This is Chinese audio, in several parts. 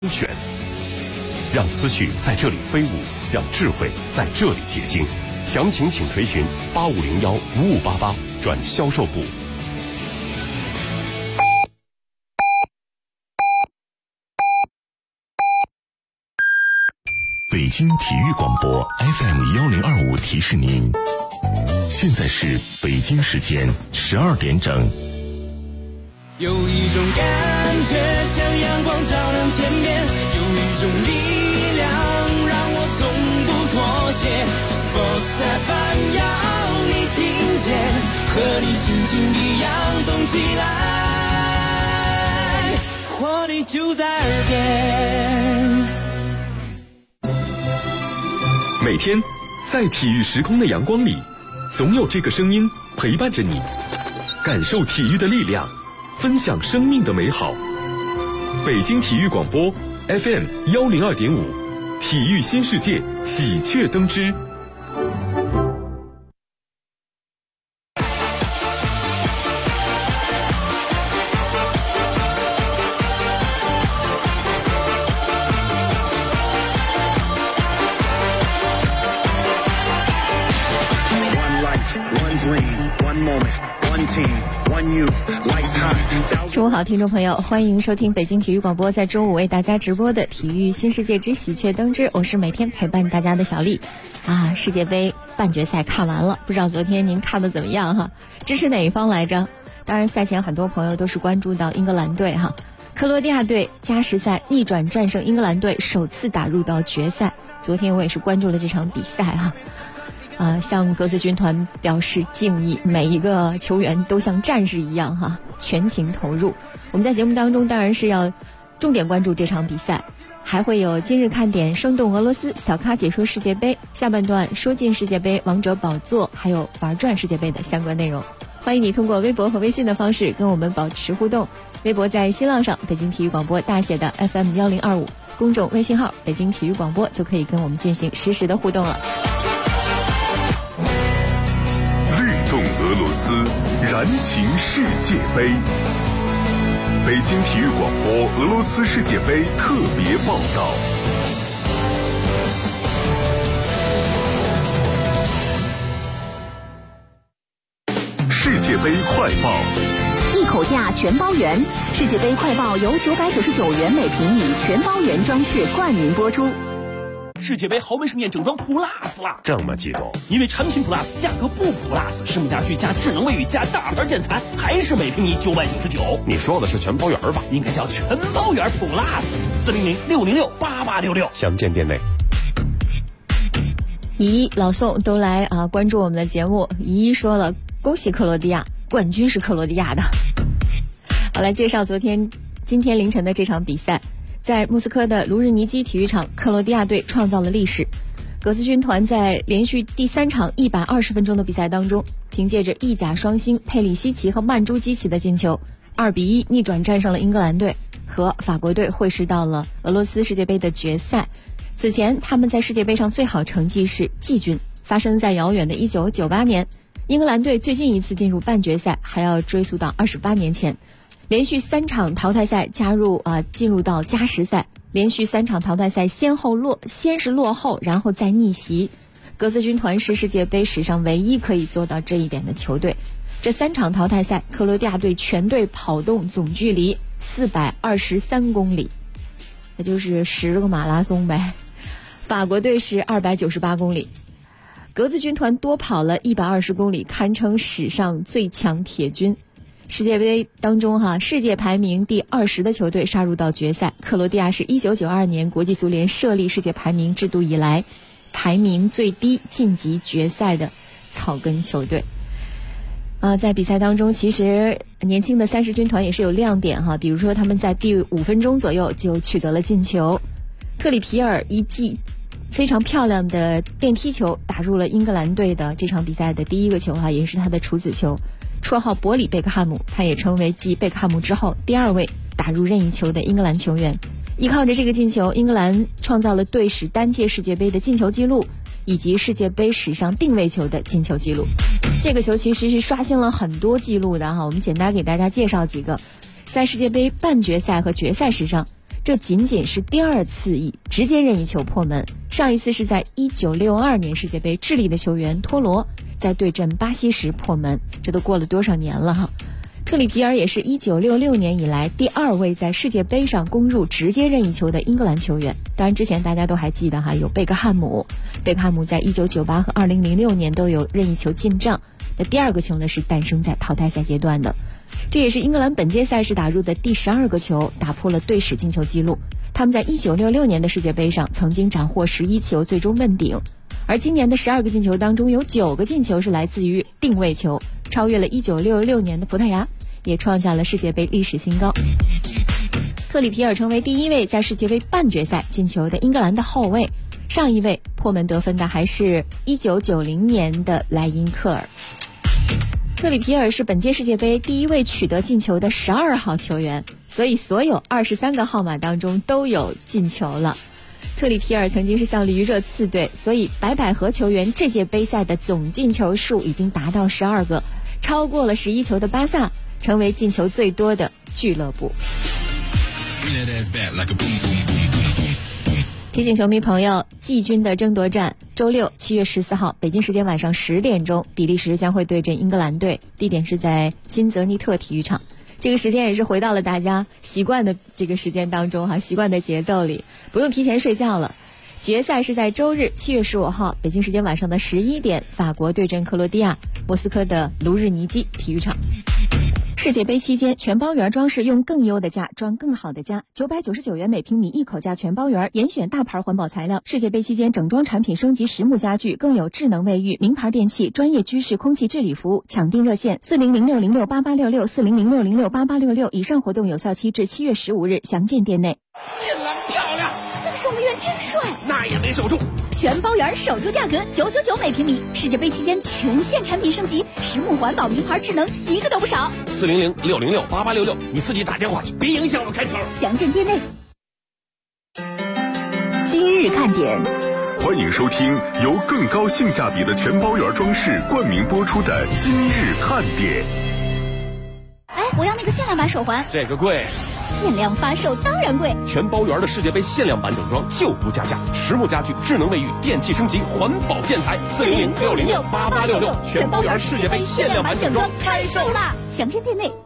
选，让思绪在这里飞舞，让智慧在这里结晶。详情请垂询8501-5588转销售部。 北京体育广播 FM1025提示您，现在是北京时间12点整。 有一种感觉像阳光照亮天边，有一种力量让我从不妥协。Sports FM 要你听见，和你心情一样动起来，活力就在耳边。 每天在体育时空的阳光里，总有这个声音陪伴着你，感受体育的力量，分享生命的美好。北京体育广播 FM102.5，体育新世界喜鹊登枝。 中午好，听众朋友，欢迎收听北京体育广播在中午为大家直播的体育新世界之喜鹊登枝，我是每天陪伴大家的小丽啊。世界杯半决赛看完了，不知道昨天您看的怎么样哈？支持哪一方来着？当然赛前很多朋友都是关注到英格兰队哈，克罗地亚队加时赛逆转战胜英格兰队，首次打入到决赛。昨天我也是关注了这场比赛哈。向格子军团表示敬意，每一个球员都像战士一样哈，全情投入。我们在节目当中当然是要重点关注这场比赛，还会有今日看点、生动俄罗斯、小咖解说世界杯，下半段说进世界杯、王者宝座，还有玩转世界杯的相关内容。欢迎你通过微博和微信的方式跟我们保持互动。微博在新浪上北京体育广播大写的 FM1025，公众微信号北京体育广播就可以跟我们进行实时的互动了。 动俄罗斯，燃情世界杯。北京体育广播俄罗斯世界杯特别报道。世界杯快报， 一口价全包圆。世界杯快报由999元每平米全包圆装饰冠名播出。 世界杯豪门盛宴整装 Plus 了， 这么激动？ 因为产品 Plus 价格不 Plus， 实木家具加智能卫浴加大牌建材，还是每平米999。 你说的是全包圆吧？ 应该叫全包圆 Plus。400-606-8866， 详见店内。 姨老宋都来关注我们的节目。姨说了，恭喜克罗地亚，冠军是克罗地亚的。好，来介绍今天凌晨的这场比赛。在莫斯科的卢日尼基体育场，克罗地亚队创造了历史。格子军团在连续第3场120分钟的比赛当中，凭借着意甲双星佩里西奇和曼朱基奇的进球，2-1逆转战胜了英格兰队，和法国队会师到了俄罗斯世界杯的决赛。此前他们在世界杯上最好成绩是季军，发生在遥远的1998年。英格兰队最近一次进入半决赛还要追溯到28年前。连续3场淘汰赛进入到加时赛，连续3场淘汰赛先是落后，然后再逆袭。格子军团是世界杯史上唯一可以做到这一点的球队。这3场淘汰赛，克罗地亚队全队跑动总距离423公里，那就是10个马拉松呗。法国队是298公里，格子军团多跑了120公里，堪称史上最强铁军。世界杯当中世界排名第20的球队杀入到决赛。克罗地亚是1992年国际足联设立世界排名制度以来排名最低晋级决赛的草根球队。在比赛当中，其实年轻的30军团也是有亮点比如说他们在第5分钟左右就取得了进球。特里皮尔一记非常漂亮的电梯球打入了英格兰队的这场比赛的第1个球也是他的处子球。绰号伯里贝克汉姆，他也成为继贝克汉姆之后第2位打入任意球的英格兰球员。依靠着这个进球，英格兰创造了队史单届世界杯的进球纪录，以及世界杯史上定位球的进球纪录。这个球其实是刷新了很多纪录的我们简单给大家介绍几个。在世界杯半决赛和决赛史上， 这仅仅是第2次以直接任意球破门，上一次是在1962年世界杯智利的球员托罗在对阵巴西时破门，这都过了多少年了哈。特里皮尔也是1966年以来第2位在世界杯上攻入直接任意球的英格兰球员。当然之前大家都还记得哈，有贝克汉姆在1998和2006年都有任意球进账。那第2个球呢是诞生在淘汰赛阶段的，这也是英格兰本届赛事打入的第12个球，打破了队史进球纪录。他们在1966年的世界杯上曾经斩获11球，最终问鼎。而今年的12个进球当中有9个进球是来自于定位球，超越了1966年的葡萄牙，也创下了世界杯历史新高。特里皮尔成为第1位在世界杯半决赛进球的英格兰的后卫，上一位破门得分的还是1990年的莱因克尔。特里皮尔是本届世界杯第1位取得进球的12号球员，所以所有23个号码当中都有进球了。特里皮尔曾经是效力于热刺队，所以白百合球员这届杯赛的总进球数已经达到12个，超过了11球的巴萨，成为进球最多的俱乐部。提醒球迷朋友，季军的争夺战周六7月14号北京时间晚上10点钟，比利时将会对阵英格兰队，地点是在新泽尼特体育场。这个时间也是回到了大家习惯的这个时间当中哈，习惯的节奏里，不用提前睡觉了。决赛是在周日7月15号北京时间晚上的11点，法国对阵克罗地亚，莫斯科的卢日尼基体育场。世界杯期间，全包圆装饰用更优的价装更好的家，999元每平米一口价全包圆，严选大牌环保材料。世界杯期间，整装产品升级实木家具，更有智能卫浴、名牌电器、专业居室空气治理服务。抢订热线4006068866，4006068866。以上活动有效期至7月15日，详见店内。 进来漂亮， 那个守门员真帅， 那也没守住。 全包圆守住价格999每平米。世界杯期间全线产品升级，实木环保名牌智能一个都不少。 4006068866，你自己打电话去，别影响我开车。 详见店内。今日看点， 欢迎收听由更高性价比的全包圆装饰冠名播出的今日看点。 哎，我要那个限量版手环。 这个贵， 限量发售当然贵。 全包圆的世界杯限量版整装就不加价，实木家具、智能卫浴、电器升级、环保建材。4006068866，全包圆世界杯限量版整装开售啦！ 详见店内。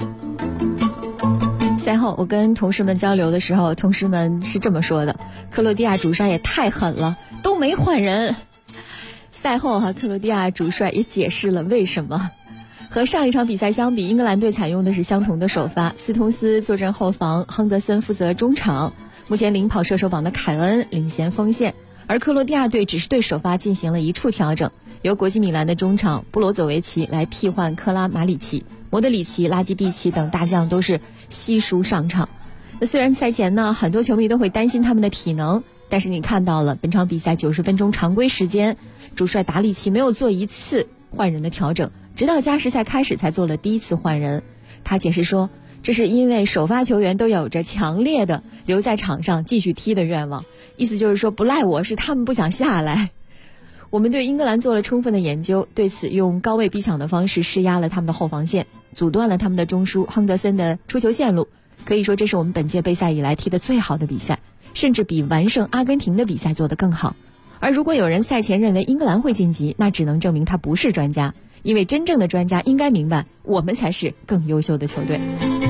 赛后我跟同事们交流的时候，同事们是这么说的：克罗地亚主帅也太狠了，都没换人。赛后克罗地亚主帅也解释了为什么。和上一场比赛相比，英格兰队采用的是相同的首发，斯通斯坐镇后防，亨德森负责中场。目前领跑射手榜的凯恩领衔锋线，而克罗地亚队只是对首发进行了一处调整，由国际米兰的中场布罗佐维奇来替换克拉马里奇，摩德里奇、拉基蒂奇等大将都是悉数上场。那虽然赛前呢，很多球迷都会担心他们的体能，但是你看到了本场比赛90分钟常规时间，主帅达利奇没有做一次换人的调整，直到加时赛开始才做了第1次换人。他解释说，这是因为首发球员都有着强烈的留在场上继续踢的愿望，意思就是说不赖我，是他们不想下来。我们对英格兰做了充分的研究，对此用高位逼抢的方式施压了他们的后防线，阻断了他们的中枢亨德森的出球线路。可以说这是我们本届杯赛以来踢得最好的比赛，甚至比完胜阿根廷的比赛做得更好。而如果有人赛前认为英格兰会晋级，那只能证明他不是专家，因为真正的专家应该明白，我们才是更优秀的球队。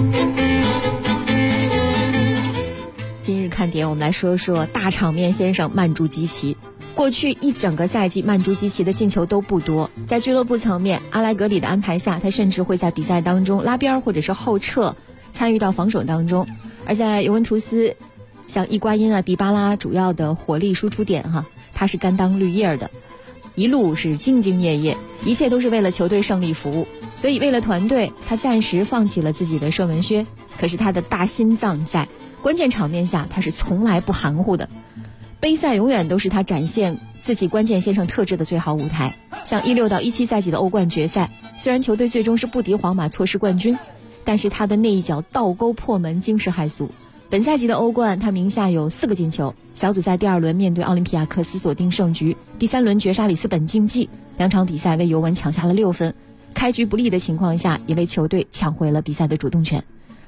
今日看点，我们来说说大场面先生曼朱基奇。过去一整个赛季，曼朱基奇的进球都不多，在俱乐部层面，阿莱格里的安排下，他甚至会在比赛当中拉边或者是后撤，参与到防守当中。而在尤文图斯，像伊瓜因迪巴拉主要的火力输出点他是甘当绿叶的，一路是兢兢业业，一切都是为了球队胜利服务。所以为了团队，他暂时放弃了自己的射门靴，可是他的大心脏在，关键场面下他是从来不含糊的。杯赛永远都是他展现自己关键线上特质的最好舞台。像16到17赛季的欧冠决赛，虽然球队最终是不敌皇马错失冠军，但是他的那一脚倒钩破门惊世骇俗。本赛季的欧冠，他名下有4个进球。小组赛第2轮面对奥林匹亚克斯锁定胜局，第3轮绝杀里斯本竞技，2场比赛为尤文抢下了6分。开局不利的情况下，也为球队抢回了比赛的主动权。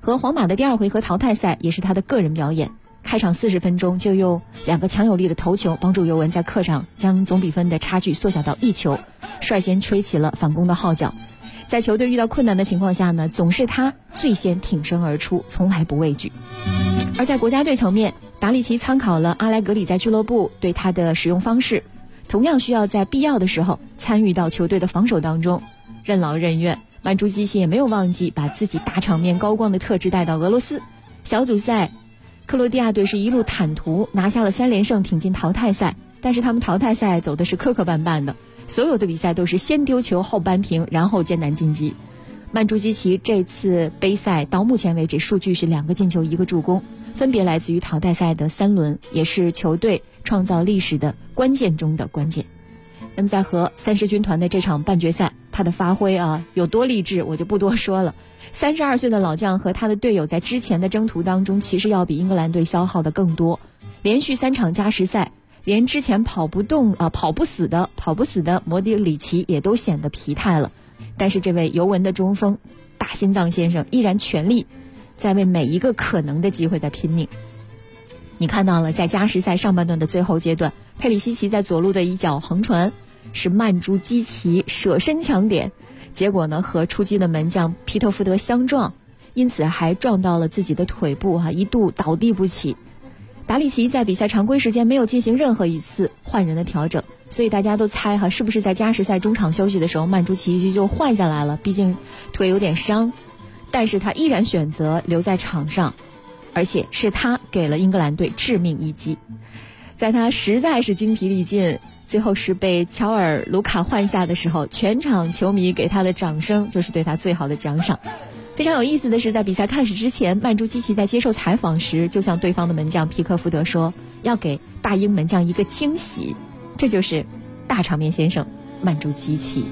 和皇马的第2回合淘汰赛也是他的个人表演。开场40分钟就用2个强有力的头球帮助尤文在客场将总比分的差距缩小到1球，率先吹起了反攻的号角。在球队遇到困难的情况下呢，总是他最先挺身而出，从来不畏惧。而在国家队层面，达里奇参考了阿莱格里在俱乐部对他的使用方式，同样需要在必要的时候参与到球队的防守当中，任劳任怨。曼朱基奇也没有忘记把自己大场面高光的特质带到俄罗斯。小组赛克罗地亚队是一路坦途拿下了3连胜，挺进淘汰赛，但是他们淘汰赛走的是磕磕绊绊的，所有的比赛都是先丢球后扳平，然后艰难晋级。曼朱基奇这次杯赛到目前为止数据是2个进球1个助攻，分别来自于淘汰赛的3轮，也是球队创造历史的关键中的关键。那么在和30军团的这场半决赛，他的发挥有多励志我就不多说了。32岁的老将和他的队友在之前的征途当中其实要比英格兰队消耗的更多，连续3场加时赛，连之前跑不死的莫迪里奇也都显得疲态了。但是这位尤文的中锋大心脏先生依然全力在为每一个可能的机会在拼命。你看到了在加时赛上半段的最后阶段，佩里西奇在左路的一脚横传是曼朱基奇舍身抢点，结果呢和出击的门将皮特福德相撞，因此还撞到了自己的腿部一度倒地不起。达里奇在比赛常规时间没有进行任何一次换人的调整，所以大家都猜是不是在加时赛中场休息的时候曼朱基奇就换下来了，毕竟腿有点伤，但是他依然选择留在场上，而且是他给了英格兰队致命一击。在他实在是精疲力尽，最后是被乔尔卢卡换下的时候，全场球迷给他的掌声就是对他最好的奖赏。非常有意思的是，在比赛开始之前，曼朱基奇在接受采访时就向对方的门将皮克福德说要给大英门将一个惊喜，这就是大场面先生曼朱基奇。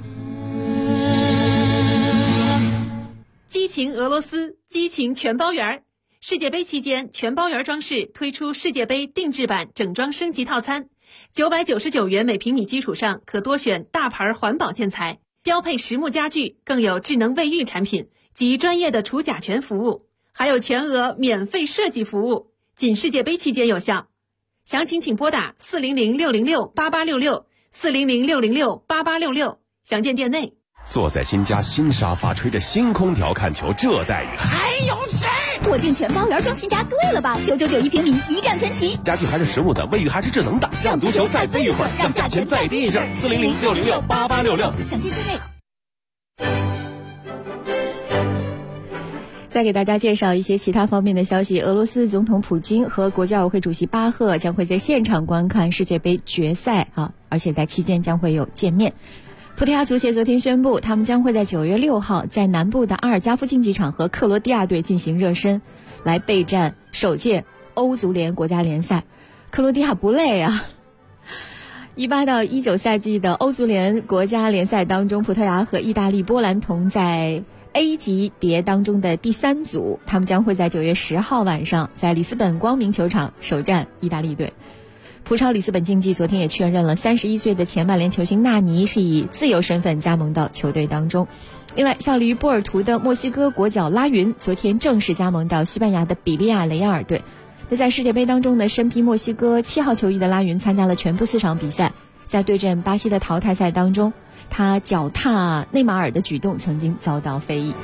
激情俄罗斯，激情全包圆。世界杯期间，全包圆装饰推出世界杯定制版整装升级套餐，999元每平米基础上可多选大牌环保建材，标配实木家具，更有智能卫浴产品及专业的除甲醛服务，还有全额免费设计服务，仅世界杯期间有效。详情请拨打400-606-8866，400-606-8866，详见店内。 坐在新家新沙发，吹着新空调看球，这待遇还有谁？ 我订全包圆装新家对了吧？999一平米，一站全齐。 家具还是实木的，卫浴还是智能的，让足球再飞一会儿，让价钱再低一阵。400-606-8866， 详见店内。 再给大家介绍一些其他方面的消息。俄罗斯总统普京和国际奥委会主席巴赫将会在现场观看世界杯决赛而且在期间将会有见面。葡萄牙足协昨天宣布，他们将会在9月6号在南部的阿尔加夫竞技场和克罗地亚队进行热身，来备战首届欧足联国家联赛。克罗地亚不累啊！18到19赛季的欧足联国家联赛当中，葡萄牙和意大利、波兰同在A 级别当中的第3组，他们将会在9月10号晚上在里斯本光明球场首战意大利队。葡超里斯本竞技昨天也确认了31岁的前曼联球星纳尼是以自由身份加盟到球队当中。另外，效力于波尔图的墨西哥国脚拉云昨天正式加盟到西班牙的比利亚雷亚尔队。那在世界杯当中呢，身披墨西哥7号球衣的拉云参加了全部4场比赛，在对阵巴西的淘汰赛当中，他脚踏内马尔的举动曾经遭到非议。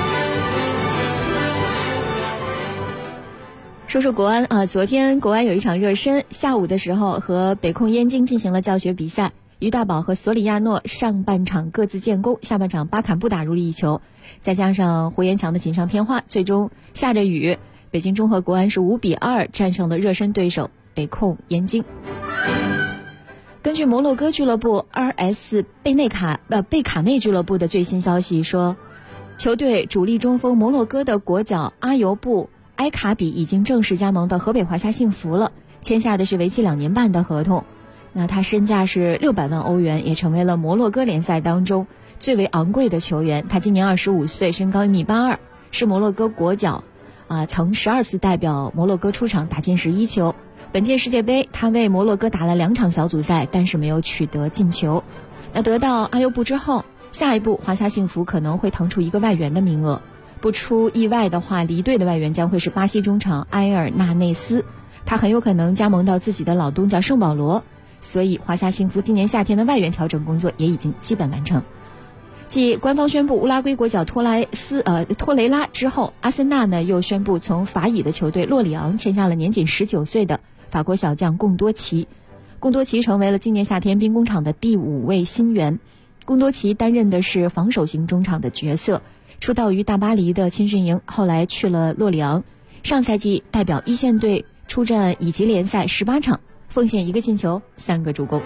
说说国安昨天国安有一场热身，下午的时候和北控燕京进行了教学比赛，于大宝和索里亚诺上半场各自建功，下半场巴坎布打入了1球，再加上胡延强的锦上添花，最终下着雨，北京中赫国安是5-2战胜了热身对手北控燕京。根据摩洛哥俱乐部 RS 贝卡内俱乐部的最新消息说，球队主力中锋摩洛哥的国脚阿尤布埃卡比已经正式加盟到河北华夏幸福了，签下的是为期2年半的合同。那他身价是600万欧元，也成为了摩洛哥联赛当中最为昂贵的球员。他今年25岁，身高1.82米，是摩洛哥国脚曾12次代表摩洛哥出场，打进11球。本届世界杯他为摩洛哥打了2场小组赛，但是没有取得进球。那得到阿尤布之后，下一步华夏幸福可能会腾出一个外援的名额。 不出意外的话，离队的外援将会是巴西中场埃尔纳内斯，他很有可能加盟到自己的老东家圣保罗。所以华夏幸福今年夏天的外援调整工作也已经基本完成。继官方宣布乌拉圭国脚托雷拉之后，阿森纳呢又宣布从法乙的球队洛里昂签下了年仅19岁的法国小将贡多齐。贡多齐成为了今年夏天兵工厂的第5位新援。贡多齐担任的是防守型中场的角色，出道于大巴黎的青训营，后来去了洛里昂。上赛季代表一线队出战乙级联赛18场，奉献1个进球3个助攻。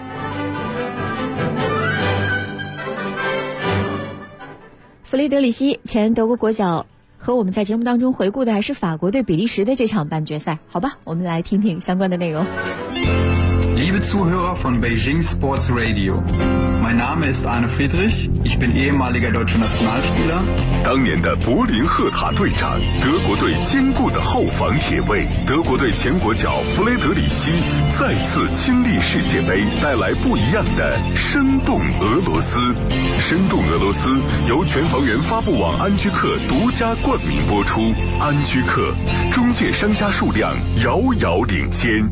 弗雷德里希前德国国脚和我们在节目当中回顾的还是法国对比利时的这场半决赛，好吧，我们来听听相关的内容。 Liebe Zuhörer von Beijing Sports Radio, mein Name ist Arne Friedrich, ich bin ehemaliger deutscher Nationalspieler. 当年的柏林赫塔队长，德国队坚固的后防铁卫，德国队前国脚弗雷德里希再次亲历世界杯，带来不一样的生动俄罗斯。生动俄罗斯由全房源发布网安居客独家冠名播出。安居客中介商家数量遥遥领先。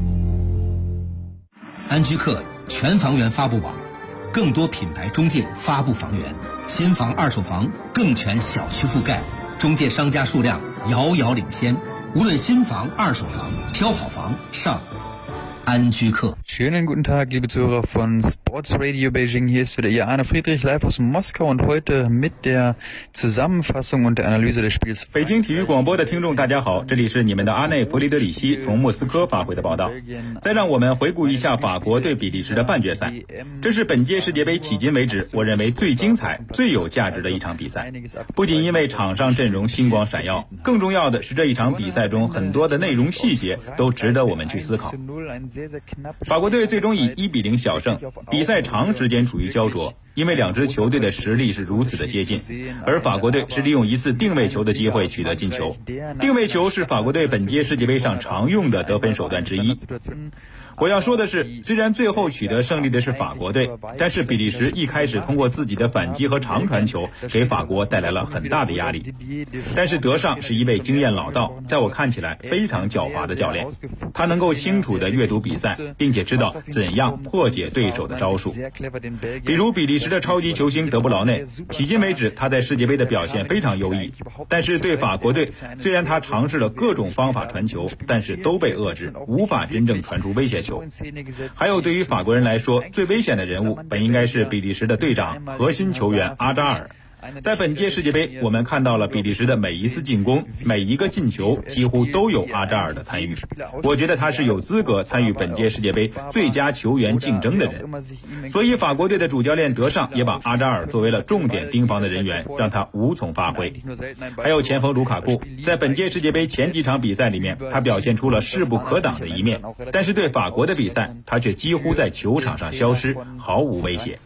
安居客全房源发布网，更多品牌中介发布房源，新房二手房更全小区覆盖，中介商家数量遥遥领先。无论新房二手房，挑好房上安居客。 Schönen guten Tag, liebe Zuhörer von Sports Radio Beijing. Hier ist wieder Ihr Arne Friedrich live aus Moskau und heute mit der Zusammenfassung und der Analyse des Spiels. 北京体育广播的听众大家好，这里是你们的阿内弗雷德里希从莫斯科发回的报道。再让我们回顾一下法国对比利时的半决赛，这是本届世界杯迄今为止我认为最精彩、最有价值的一场比赛。不仅因为场上阵容星光闪耀，更重要的是这一场比赛中很多的内容细节都值得我们去思考。法国队最终以1-0小胜，比赛长时间处于焦灼，因为两支球队的实力是如此的接近，而法国队是利用一次定位球的机会取得进球。定位球是法国队本届世界杯上常用的得分手段之一。我要说的是，虽然最后取得胜利的是法国队，但是比利时一开始通过自己的反击和长传球给法国带来了很大的压力。但是德尚是一位经验老道，在我看起来非常狡猾的教练，他能够清楚地阅读比赛，并且知道怎样破解对手的招数。比如比利时的超级球星德布劳内，迄今为止他在世界杯的表现非常优异，但是对法国队，虽然他尝试了各种方法传球，但是都被遏制，无法真正传出威胁球。还有对于法国人来说，最危险的人物本应该是比利时的队长、核心球员阿扎尔。在本届世界杯，我们看到了比利时的每一次进攻，每一个进球几乎都有阿扎尔的参与。我觉得他是有资格参与本届世界杯最佳球员竞争的人。所以法国队的主教练德尚也把阿扎尔作为了重点盯防的人员，让他无从发挥。还有前锋卢卡库，在本届世界杯前几场比赛里面，他表现出了势不可挡的一面，但是对法国的比赛，他却几乎在球场上消失，毫无威胁。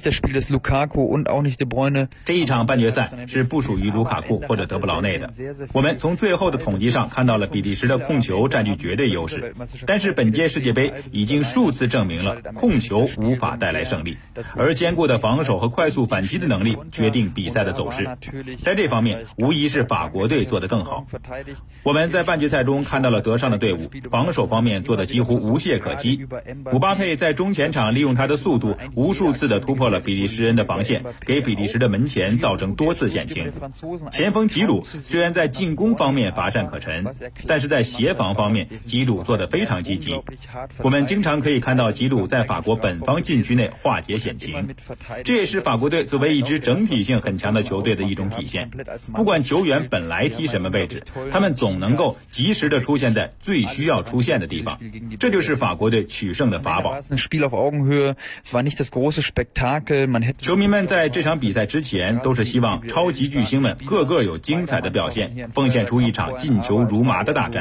这一场半决赛是不属于卢卡库或者德布劳内的。我们从最后的统计上看到了比利时的控球占据绝对优势，但是本届世界杯已经数次证明了控球无法带来胜利，而坚固的防守和快速反击的能力决定比赛的走势。在这方面，无疑是法国队做得更好。我们在半决赛中看到了德尚的队伍防守方面做得几乎无懈可击。姆巴佩在中前场利用他的速度，无数次的突破了比利时人的防线，给比利时的门前造成多次险情。前锋吉鲁虽然在进攻方面乏善可陈，但是在协防方面吉鲁做得非常积极。我们经常可以看到吉鲁在法国本方禁区内化解险情，这也是法国队作为一支整体性很强的球队的一种体现。不管球员本来踢什么位置，他们总能够及时的出现在最需要出现的地方，这就是法国队取胜的法宝。球迷们在这场比赛之前都是希望超级巨星们个个有精彩的表现，奉献出一场进球如麻的大战。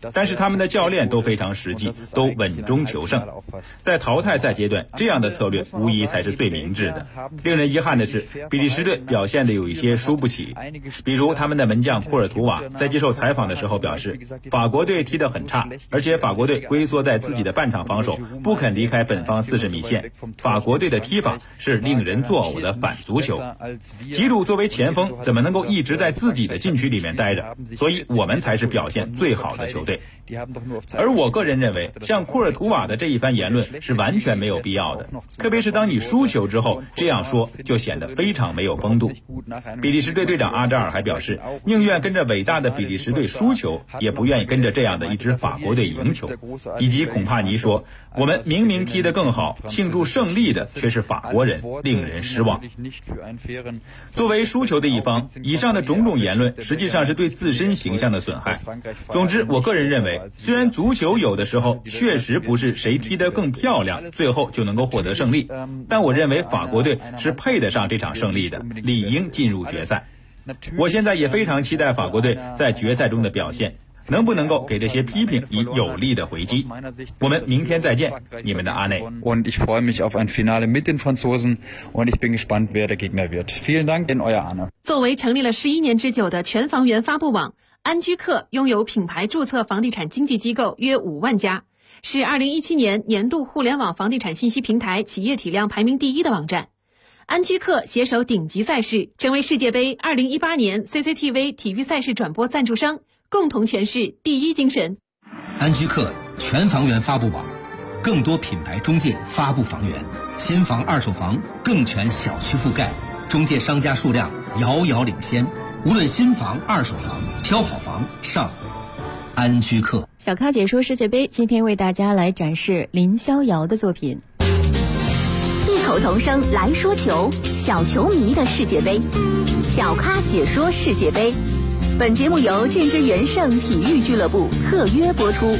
但是他们的教练都非常实际，都稳中求胜。在淘汰赛阶段，这样的策略无疑才是最明智的。令人遗憾的是，比利时队表现的有一些输不起。比如他们的门将库尔图瓦在接受采访的时候表示，法国队踢得很差，而且法国队龟缩在自己的半场防守，不肯离开本方40米线。法国队的踢法是令人作呕的反足球。吉鲁作为前锋，怎么能够一直在自己的禁区里面待着？所以我们才是表现最好的球队。而我个人认为，像库尔图瓦的这一番言论是完全没有必要的，特别是当你输球之后，这样说就显得非常没有风度。比利时队队长阿扎尔还表示，宁愿跟着伟大的比利时队输球，也不愿意跟着这样的一支法国队赢球。以及孔帕尼说，我们明明踢得更好，庆祝胜利的却是法国人，令人失望。作为输球的一方，以上的种种言论实际上是对自身形象的损害。总之，我个人认为，虽然足球有的时候确实不是谁踢得更漂亮，最后就能够获得胜利，但我认为法国队是配得上这场胜利的，理应进入决赛。我现在也非常期待法国队在决赛中的表现，能不能够给这些批评以有力的回击。我们明天再见，你们的阿内。 Und ich freue mich auf ein Finale mit den Franzosen und ich bin gespannt, wer der Gegner wird. Vielen Dank, euer Arne。 作为成立了11年之久的全房源发布网，安居客拥有品牌注册房地产经纪机构约5万家，是2017年年度互联网房地产信息平台企业体量排名第1的网站。安居客携手顶级赛事，成为世界杯2018年 CCTV 体育赛事转播赞助商，共同诠释第一精神。 安居客全房源发布网，更多品牌中介发布房源，新房二手房更全小区覆盖，中介商家数量遥遥领先。无论新房二手房，挑好房上安居客。 小咖解说世界杯，今天为大家来展示林逍遥的作品。 异口同声来说球，小球迷的世界杯，小咖解说世界杯。本节目由建之元盛体育俱乐部特约播出。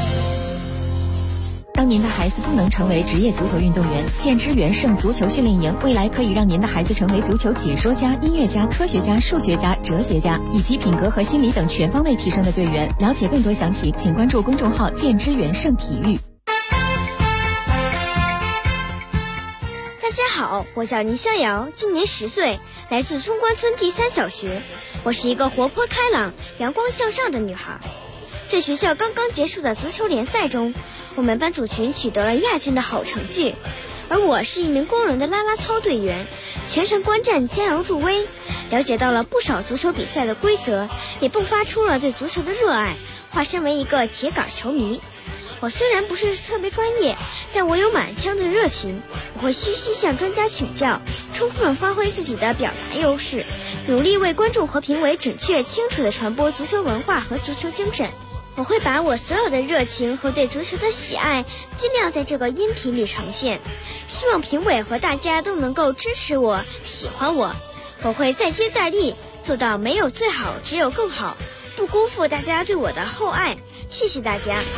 当您的孩子不能成为职业足球运动员，建之元盛足球训练营未来可以让您的孩子成为足球解说家、音乐家、科学家、数学家、哲学家，以及品格和心理等全方位提升的队员。了解更多详情，请关注公众号建之元盛体育。 大家好，我叫林逍遥，今年10岁，来自中关村第3小学。我是一个活泼开朗、阳光向上的女孩。在学校刚刚结束的足球联赛中，我们班组群取得了亚军的好成绩，而我是一名光荣的啦啦操队员，全程观战加油助威，了解到了不少足球比赛的规则，也迸发出了对足球的热爱，化身为一个铁杆球迷。我虽然不是特别专业，但我有满腔的热情，我会虚心向专家请教，充分发挥自己的表达优势，努力为观众和评委准确清楚地传播足球文化和足球精神。我会把我所有的热情和对足球的喜爱尽量在这个音频里呈现，希望评委和大家都能够支持我、喜欢我。我会再接再厉，做到没有最好，只有更好，不辜负大家对我的厚爱。谢谢大家。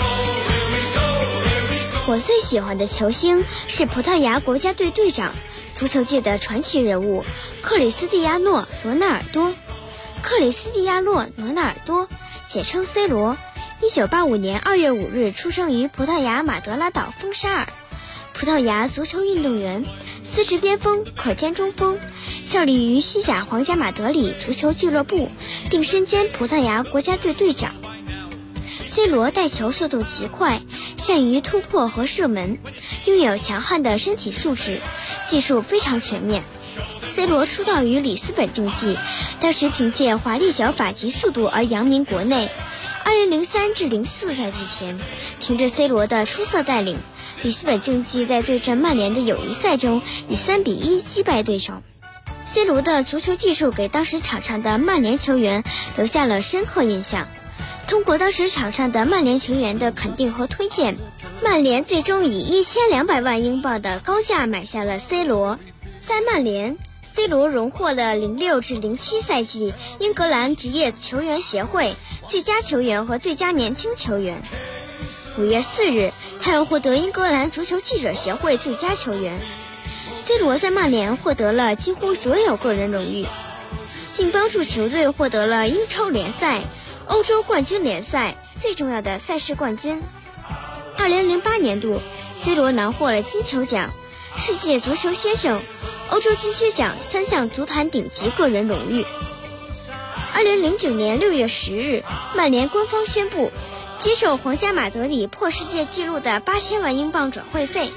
我最喜欢的球星是葡萄牙国家队队长，足球界的传奇人物克里斯蒂亚诺·罗纳尔多。克里斯蒂亚诺·罗纳尔多，简称 C 罗，1985年2月5日出生于葡萄牙马德拉岛丰沙尔。葡萄牙足球运动员，司职边锋、可兼中锋，效力于西甲皇家马德里足球俱乐部，并身兼葡萄牙国家队队长。C 罗带球速度极快，善于突破和射门，拥有强悍的身体素质，技术非常全面。C 罗出道于里斯本竞技，当时凭借华丽脚法及速度而扬名国内。2003至04赛季前，凭着 C 罗的出色带领，里斯本竞技在对阵曼联的友谊赛中以3-1击败对手。C 罗的足球技术给当时场上的曼联球员留下了深刻印象。通过当时场上的曼联球员的肯定和推荐，曼联最终以1200万英镑的高价买下了 C 罗。在曼联，C 罗荣获了06至07赛季英格兰职业球员协会最佳球员和最佳年轻球员。5月4日，他又获得英格兰足球记者协会最佳球员。C 罗在曼联获得了几乎所有个人荣誉，并帮助球队获得了英超联赛、 欧洲冠军联赛最重要的赛事冠军。2008年度 C 罗囊获了金球奖、世界足球先生、欧洲金靴奖3项足坛顶级个人荣誉。2009年6月10日，曼联官方宣布接受皇家马德里破世界纪录的8000万英镑转会费，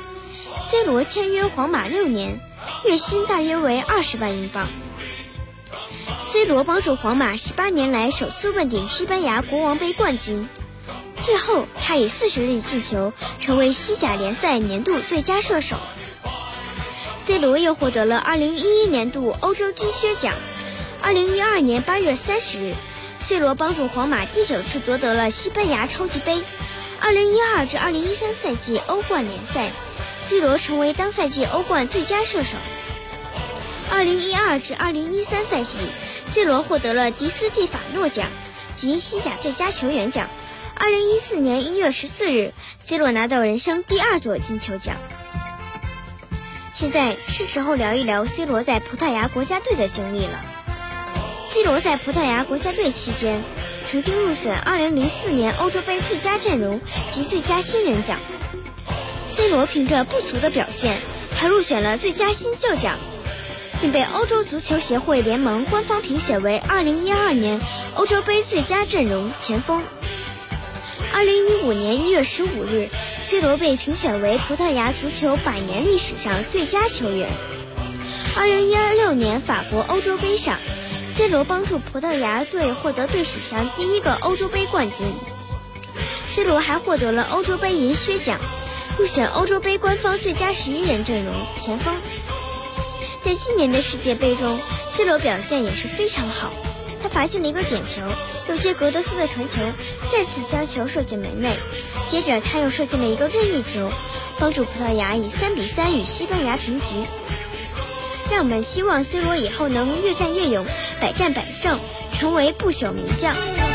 C 罗签约皇马6年，月薪大约为20万英镑。C 罗帮助皇马18年来首次问鼎西班牙国王杯冠军，最后他以40粒进球成为西甲联赛年度最佳射手。C 罗又获得了2011年度欧洲金靴奖。2012年8月30日，C 罗帮助皇马第9次夺得了西班牙超级杯。2012至2013赛季欧冠联赛，C 罗成为当赛季欧冠最佳射手。2012至2013赛季，C 罗获得了迪斯蒂法诺奖及西甲最佳球员奖。2014年1月14日，C 罗拿到人生第2座金球奖。现在是时候聊一聊 C 罗在葡萄牙国家队的经历了。C 罗在葡萄牙国家队期间，曾经入选2004年欧洲杯最佳阵容及最佳新人奖。C 罗凭着不俗的表现，还入选了最佳新秀奖，并被欧洲足球协会联盟官方评选为2012年欧洲杯最佳阵容前锋。2015年1月15日，C 罗被评选为葡萄牙足球100年历史上最佳球员。2016年法国欧洲杯上，C 罗帮助葡萄牙队获得队史上第1个欧洲杯冠军。C 罗还获得了欧洲杯银靴奖，入选欧洲杯官方最佳11人阵容前锋。在今年的世界杯中， C 罗表现也是非常好，他罚进了一个点球，右接格德斯的传球，再次将球射进门内，接着他又射进了一个任意球，帮助葡萄牙以3-3与西班牙平局。让我们希望 C 罗以后能越战越勇，百战百胜，成为不朽名将。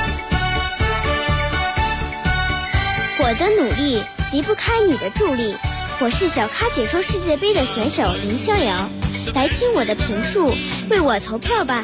我的努力离不开你的助力。我是小咖解说世界杯的选手林逍遥，来听我的评述，为我投票吧。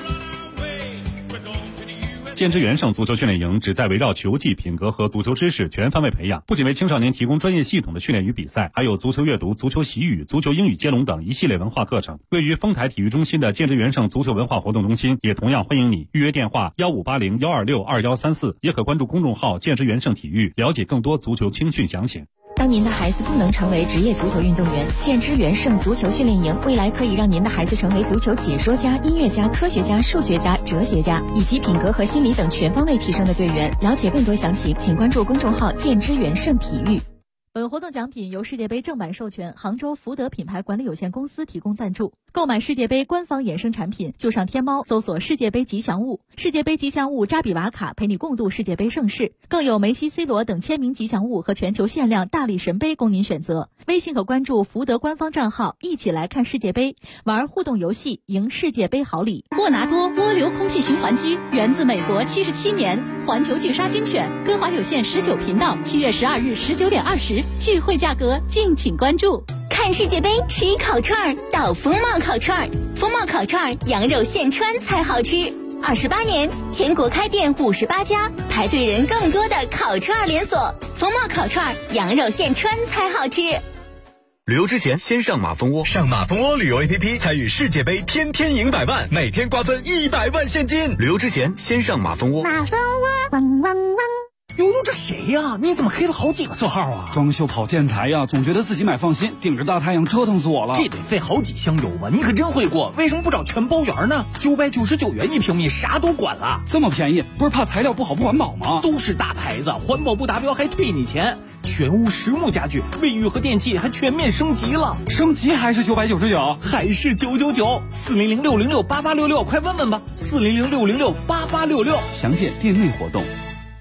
建之元盛足球训练营旨在围绕球技、品格和足球知识全方位培养，不仅为青少年提供专业系统的训练与比赛，还有足球阅读、足球习语、足球英语接龙等一系列文化课程。位于丰台体育中心的建之元盛足球文化活动中心也同样欢迎你，预约电话1580-126-2134，也可关注公众号建之元盛体育，了解更多足球青训详情。 当您的孩子不能成为职业足球运动员，建之元盛足球训练营未来可以让您的孩子成为足球解说家、音乐家、科学家、数学家、哲学家，以及品格和心理等全方位提升的队员。了解更多详情，请关注公众号建之元盛体育。 本活动奖品由世界杯正版授权杭州福德品牌管理有限公司提供赞助。购买世界杯官方衍生产品，就上天猫搜索世界杯吉祥物，世界杯吉祥物扎比瓦卡陪你共度世界杯盛世，更有梅西、C 罗等签名吉祥物和全球限量大力神杯供您选择。微信可关注福德官方账号，一起来看世界杯，玩互动游戏，赢世界杯好礼。 沃拿多涡流空气循环机源自美国77年，环球巨鲨精选，歌华有线19频道，7月12日19点20，聚会价格敬请关注。 看世界杯吃烤串到风貌烤串，风貌烤串羊肉现穿才好吃。28年，全国开店58家，排队人更多的烤串连锁。风貌烤串羊肉现穿才好吃。 旅游之前先上马蜂窝，上马蜂窝旅游 APP 参与世界杯，天天赢100万，每天瓜分100万现金。旅游之前先上马蜂窝。 马蜂窝，汪汪汪。 悠悠，这谁呀？你怎么黑了好几个色号啊？ 装修跑建材呀，总觉得自己买放心，顶着大太阳折腾死我了。 这得费好几箱油吧？你可真会过，为什么不找全包圆呢？999元1平米，啥都管了。 这么便宜，不是怕材料不好不环保吗？ 都是大牌子，环保不达标还退你钱。全屋实木家具、卫浴和电器还全面升级了， 升级还是999， 还是999。400-606-8866，快问问吧。400-606-8866， 详见店内活动。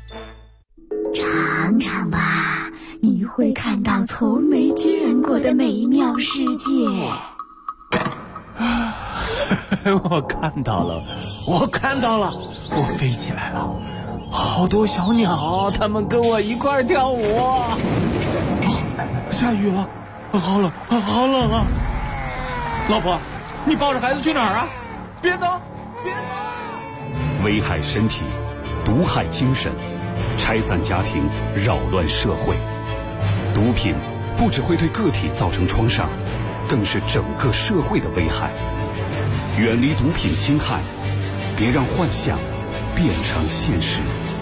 尝尝吧，你会看到从没见过的美妙世界。 我看到了，我飞起来了，好多小鸟，它们跟我一块跳舞。下雨了，好冷啊！老婆，你抱着孩子去哪儿啊？别走！ 危害身体， 毒害精神，拆散家庭，扰乱社会。毒品不只会对个体造成创伤，更是整个社会的危害。远离毒品侵害，别让幻想变成现实。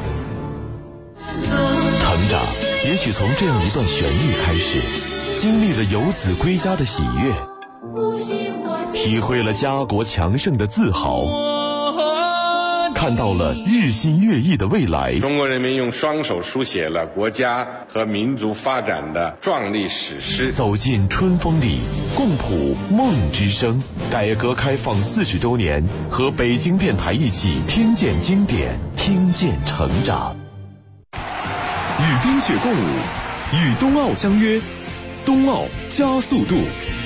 成长也许从这样一段旋律开始，经历了游子归家的喜悦，体会了家国强盛的自豪，看到了日新月异的未来。 中国人民用双手书写了国家和民族发展的壮丽史诗。 走进春风里，共谱梦之声。改革开放40周年，和北京电台一起听见经典，听见成长。 与冰雪共舞，与冬奥相约，冬奥加速度。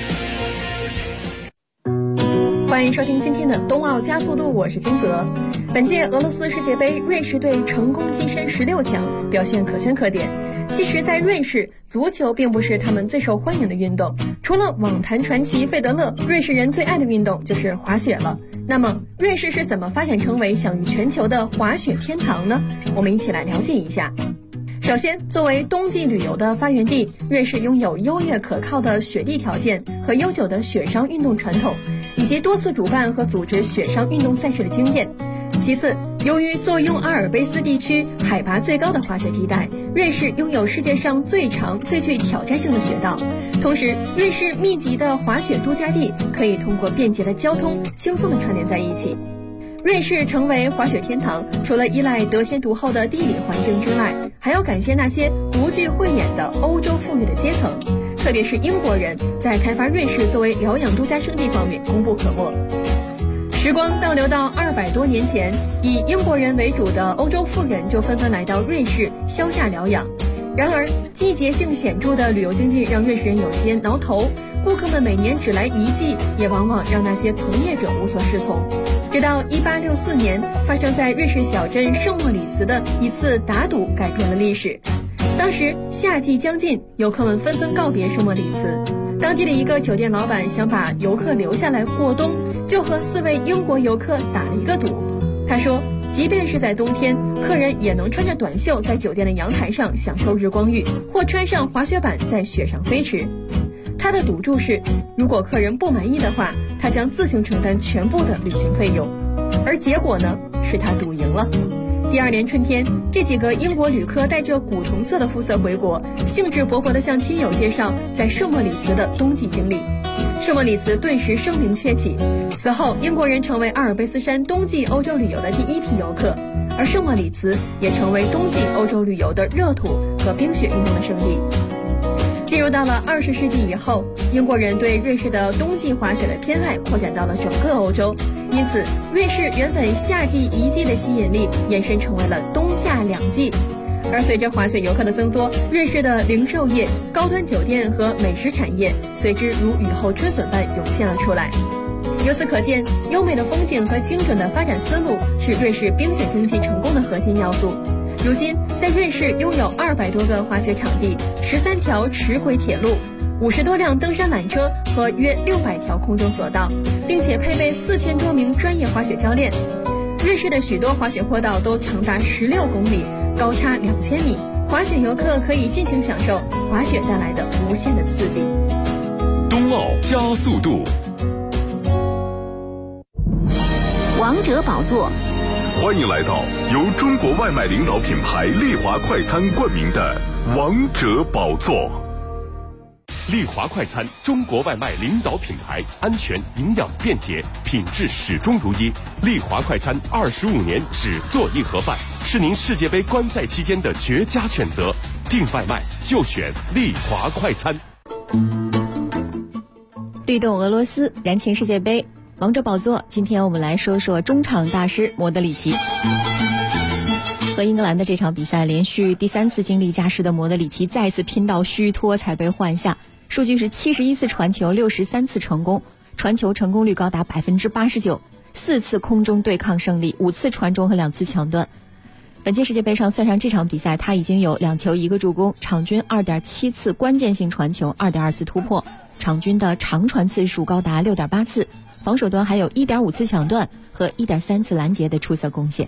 欢迎收听今天的冬奥加速度，我是金泽。本届俄罗斯世界杯，瑞士队成功跻身16强，表现可圈可点。其实在瑞士，足球并不是他们最受欢迎的运动，除了网坛传奇费德勒，瑞士人最爱的运动就是滑雪了。那么瑞士是怎么发展成为享誉全球的滑雪天堂呢？我们一起来了解一下。首先，作为冬季旅游的发源地，瑞士拥有优越可靠的雪地条件和悠久的雪上运动传统，以及多次主办和组织雪上运动赛事的经验。其次，由于坐拥阿尔卑斯地区海拔最高的滑雪地带，瑞士拥有世界上最长、最具挑战性的雪道。同时，瑞士密集的滑雪度假地可以通过便捷的交通轻松地串联在一起。瑞士成为滑雪天堂，除了依赖得天独厚的地理环境之外，还要感谢那些独具慧眼的欧洲富裕的阶层，特别是英国人在开发瑞士作为疗养度假胜地方面功不可没。时光倒流到200多年前，以英国人为主的欧洲富人就纷纷来到瑞士消夏疗养。然而，季节性显著的旅游经济让瑞士人有些挠头，顾客们每年只来一季，也往往让那些从业者无所适从。直到1864年，发生在瑞士小镇圣莫里茨的一次打赌改变了历史。当时夏季将近，游客们纷纷告别圣莫里茨。当地的一个酒店老板想把游客留下来过冬，就和4位英国游客打了一个赌。他说，即便是在冬天，客人也能穿着短袖在酒店的阳台上享受日光浴，或穿上滑雪板在雪上飞驰。他的赌注是，如果客人不满意的话，他将自行承担全部的旅行费用。而结果呢，是他赌赢了。第2年春天，这几个英国旅客带着古铜色的肤色回国，兴致勃勃地向亲友介绍在圣莫里茨的冬季经历。圣莫里茨顿时声名鹊起，此后英国人成为阿尔卑斯山冬季欧洲旅游的第一批游客，而圣莫里茨也成为冬季欧洲旅游的热土和冰雪运动的圣地。进入到了20世纪以后，英国人对瑞士的冬季滑雪的偏爱扩展到了整个欧洲，因此瑞士原本夏季一季的吸引力延伸成为了冬夏2季。而随着滑雪游客的增多，瑞士的零售业、高端酒店和美食产业随之如雨后春笋般涌现了出来。由此可见，优美的风景和精准的发展思路是瑞士冰雪经济成功的核心要素。如今，在瑞士拥有200多个滑雪场地、13条齿轨铁路、50多辆登山缆车和约600条空中索道，并且配备4000多名专业滑雪教练。瑞士的许多滑雪坡道都长达16公里，高差2000米，滑雪游客可以尽情享受滑雪带来的无限的刺激。 冬奥加速度， 王者宝座。 欢迎来到由中国外卖领导品牌丽华快餐冠名的王者宝座。 丽华快餐，中国外卖领导品牌，安全、营养、便捷，品质始终如一。丽华快餐25年只做硬盒饭，是您世界杯观赛期间的绝佳选择。订外卖就选丽华快餐。 律动俄罗斯，燃情世界杯，王者宝座。今天我们来说说中场大师莫德里奇。和英格兰的这场比赛，连续第3次经历加时的莫德里奇再次拼到虚脱才被换下。数据是71次传球，63次成功，传球成功率高达89%，4次空中对抗胜利，5次传中和2次抢断。本届世界杯上算上这场比赛，他已经有2球1个助攻，场均 2.7 次关键性传球， 2.2 次突破，场均的长传次数高达 6.8 次，防守端还有 1.5 次抢断和 1.3 次拦截的出色贡献。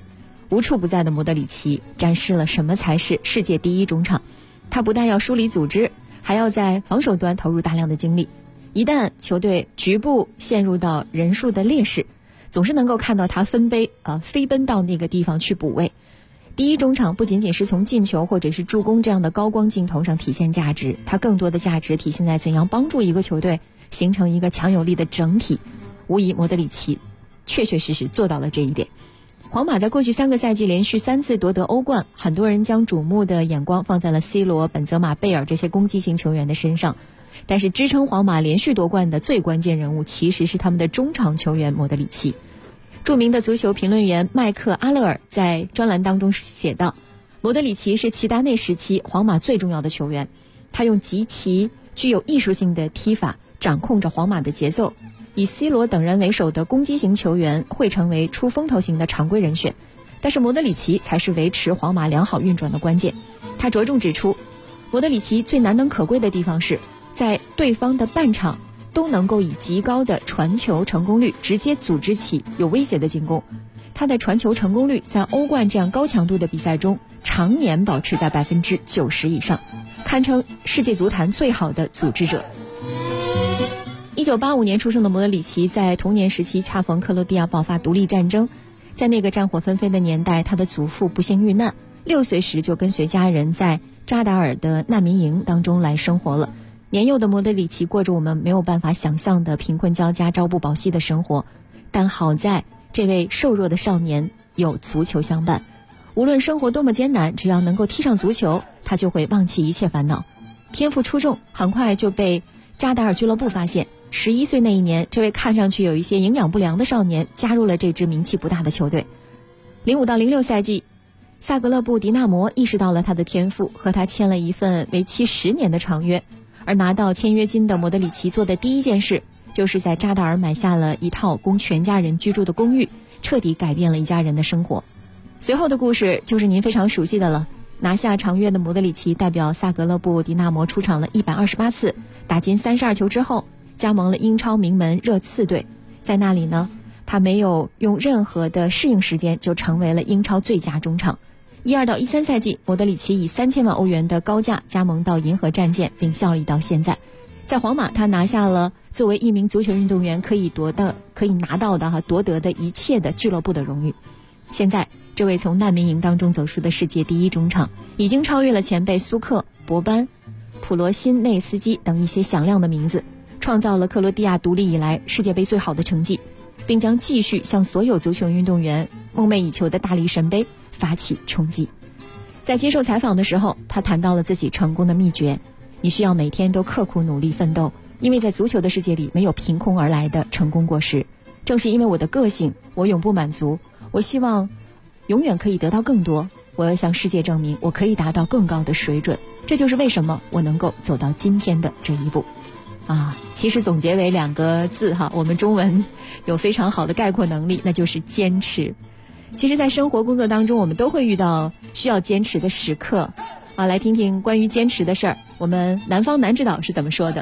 无处不在的莫德里奇展示了什么才是世界第一中场。他不但要梳理组织，还要在防守端投入大量的精力。一旦球队局部陷入到人数的劣势，总是能够看到他飞奔到那个地方去补位。第一中场不仅仅是从进球或者是助攻这样的高光镜头上体现价值，他更多的价值体现在怎样帮助一个球队形成一个强有力的整体。无疑莫德里奇确实做到了这一点。皇马在过去3个赛季连续3次夺得欧冠，很多人将瞩目的眼光放在了 C 罗、本泽马、贝尔这些攻击型球员的身上，但是支撑皇马连续夺冠的最关键人物其实是他们的中场球员莫德里奇。著名的足球评论员麦克阿勒尔在专栏当中写道，莫德里奇是齐达内时期皇马最重要的球员，他用极其具有艺术性的踢法掌控着皇马的节奏，以 C 罗等人为首的攻击型球员会成为出风头型的常规人选，但是莫德里奇才是维持皇马良好运转的关键。他着重指出，莫德里奇最难能可贵的地方是在对方的半场都能够以极高的传球成功率直接组织起有威胁的进攻。他的传球成功率在欧冠这样高强度的比赛中常年保持在90%以上，堪称世界足坛最好的组织者。1985年出生的莫德里奇在童年时期恰逢克罗地亚爆发独立战争，在那个战火纷飞的年代，他的祖父不幸遇难，6岁时就跟随家人在扎达尔的难民营当中来生活了。年幼的莫德里奇过着我们没有办法想象的贫困交加、朝不保夕的生活，但好在这位瘦弱的少年有足球相伴，无论生活多么艰难，只要能够踢上足球，他就会忘记一切烦恼。天赋出众，很快就被扎达尔俱乐部发现。11岁那一年，这位看上去有一些营养不良的少年加入了这支名气不大的球队。05到06赛季，萨格勒布迪纳摩意识到了他的天赋，和他签了一份为期10年的长约。而拿到签约金的莫德里奇做的第一件事，就是在扎达尔买下了一套供全家人居住的公寓，彻底改变了一家人的生活。随后的故事就是您非常熟悉的了。拿下长约的莫德里奇代表萨格勒布迪纳摩出场了128次，打进32球之后，加盟了英超名门热刺队。在那里呢，他没有用任何的适应时间就成为了英超最佳中场。12到13赛季，莫德里奇以3000万欧元的高价加盟到银河战舰，并效力到现在。在皇马，他拿下了作为一名足球运动员可以夺得的一切的俱乐部的荣誉。现在这位从难民营当中走出的世界第一中场，已经超越了前辈苏克、博班、普罗辛内斯基等一些响亮的名字，创造了克罗地亚独立以来世界杯最好的成绩，并将继续向所有足球运动员梦寐以求的大力神杯发起冲击。在接受采访的时候，他谈到了自己成功的秘诀：你需要每天都刻苦努力奋斗，因为在足球的世界里没有凭空而来的成功果实。正是因为我的个性，我永不满足，我希望永远可以得到更多，我要向世界证明我可以达到更高的水准。这就是为什么我能够走到今天的这一步。其实总结为2个字我们中文有非常好的概括能力，那就是坚持。其实在生活工作当中，我们都会遇到需要坚持的时刻来听听关于坚持的事儿，我们南方南指导是怎么说的。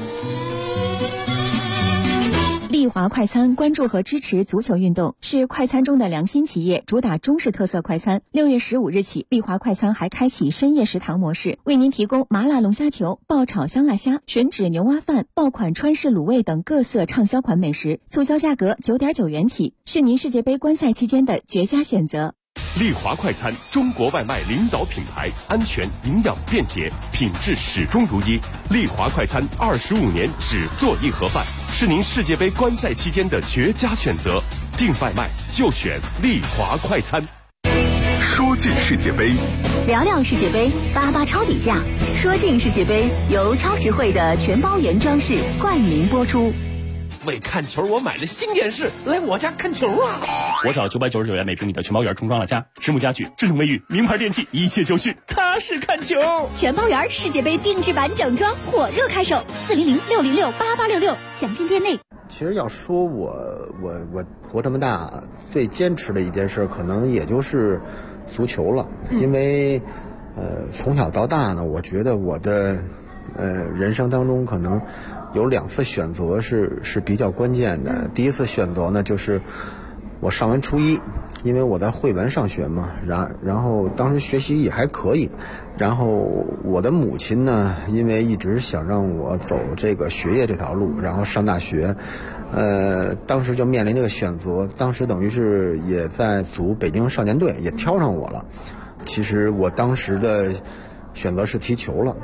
丽华快餐关注和支持足球运动，是快餐中的良心企业，主打中式特色快餐。6月15日起，丽华快餐还开启深夜食堂模式，为您提供麻辣龙虾球、爆炒香辣虾、吮指牛蛙饭、爆款川式卤味等各色畅销款美食，促销价格9.9元起，是您世界杯观赛期间的绝佳选择。 丽华快餐，中国外卖领导品牌，安全、营养、便捷，品质始终如一。丽华快餐25年只做一盒饭，是您世界杯观赛期间的绝佳选择。订外卖就选丽华快餐。 说进世界杯， 聊聊世界杯，88超底价。说进世界杯由超实惠的全包原装饰冠名播出。 为看球，我买了新电视，来我家看球啊！ 我找999元每平米的全包园重装了家，实木家具、智能卫浴、名牌电器，一切就绪，踏实看球。 全包园世界杯定制版整装火热开售，400-606-8866，详情店内。 其实要说我活这么大最坚持的一件事，可能也就是足球了，因为从小到大呢，我觉得我的人生当中可能有2次选择是比较关键的。第一次选择呢，就是我上完初一因为我在汇文上学嘛，然后当时学习也还可以，然后我的母亲呢，因为一直想让我走这个学业这条路，然后上大学，当时就面临这个选择，当时等于是也在组北京少年队，也挑上我了。其实我当时的选择是踢球了，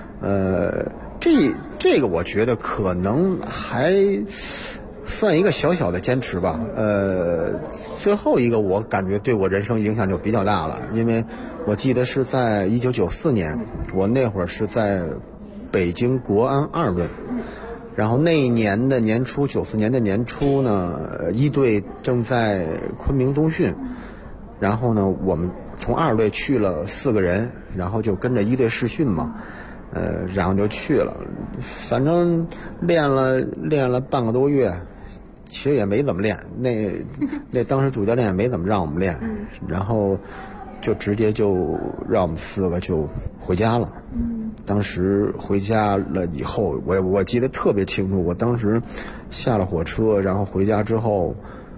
这个我觉得可能还算一个小小的坚持吧。最后一个我感觉对我人生影响就比较大了，因为我记得是在1994年，我那会儿是在北京国安2队，然后那一年的年初，94年的年初呢，1队正在昆明冬训，然后呢我们从2队去了4个人，然后就跟着1队试训嘛，然后就去了，反正练了半个多月，其实也没怎么练，那当时主教练也没怎么让我们练，然后就直接就让我们4个就回家了。当时回家了以后，我记得特别清楚，我当时下了火车，然后回家之后，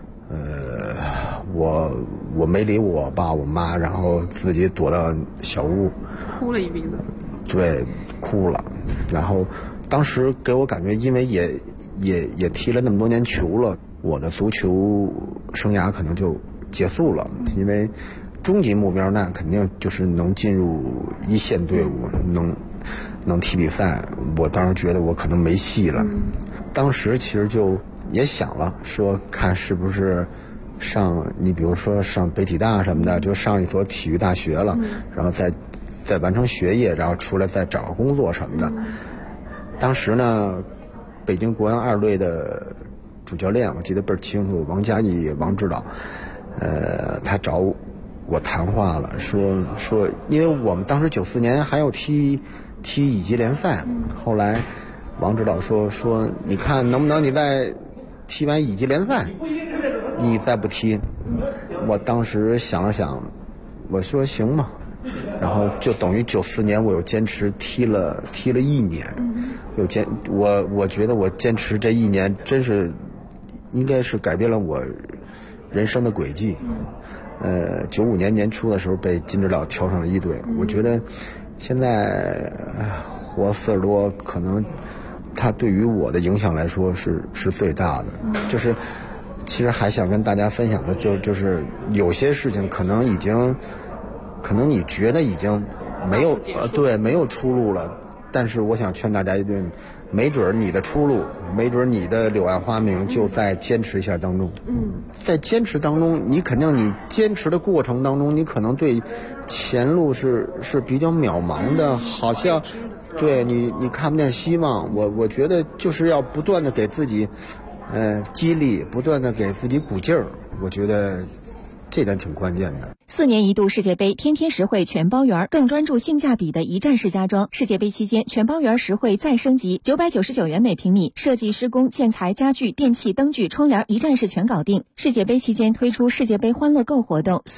我没理我爸我妈，然后自己躲到小屋， 哭了一鼻子。 对，哭了。然后当时给我感觉，因为也踢了那么多年球了，我的足球生涯可能就结束了，因为终极目标那肯定就是能进入一线队伍，能踢比赛。我当时觉得我可能没戏了，当时其实就也想了，说看是不是你比如说上北体大什么的，就上一所体育大学了，然后再完成学业，然后出来再找个工作什么的。当时呢，北京国安2队的主教练我记得倍儿清楚，王嘉义王指导，他找我谈话了，说因为我们当时94年还要踢乙级联赛，后来王指导说你看能不能你再踢完乙级联赛，你再不踢。我当时想了想，我说行吧，然后就等于94年我又坚持踢了1年，我觉得我坚持这1年真是应该是改变了我人生的轨迹。95年年初的时候被金指导挑上了1队，我觉得现在活40多，可能他对于我的影响来说是最大的。就是其实还想跟大家分享的就是有些事情可能你觉得已经没有出路了，但是我想劝大家一句，没准你的出路，没准你的柳暗花明就在坚持一下当中。在坚持当中，你坚持的过程当中，你可能对前路是比较渺茫的，好像对你看不见希望。我觉得就是要不断的给自己激励，不断的给自己鼓劲儿，我觉得这点挺关键的。 4年一度世界杯，天天实惠全包圆，更专注性价比的一站式家装。世界杯期间，全包圆实惠再升级，999元每平米，设计、施工、建材、家具、电器、灯具、窗帘一站式全搞定。世界杯期间推出世界杯欢乐购活动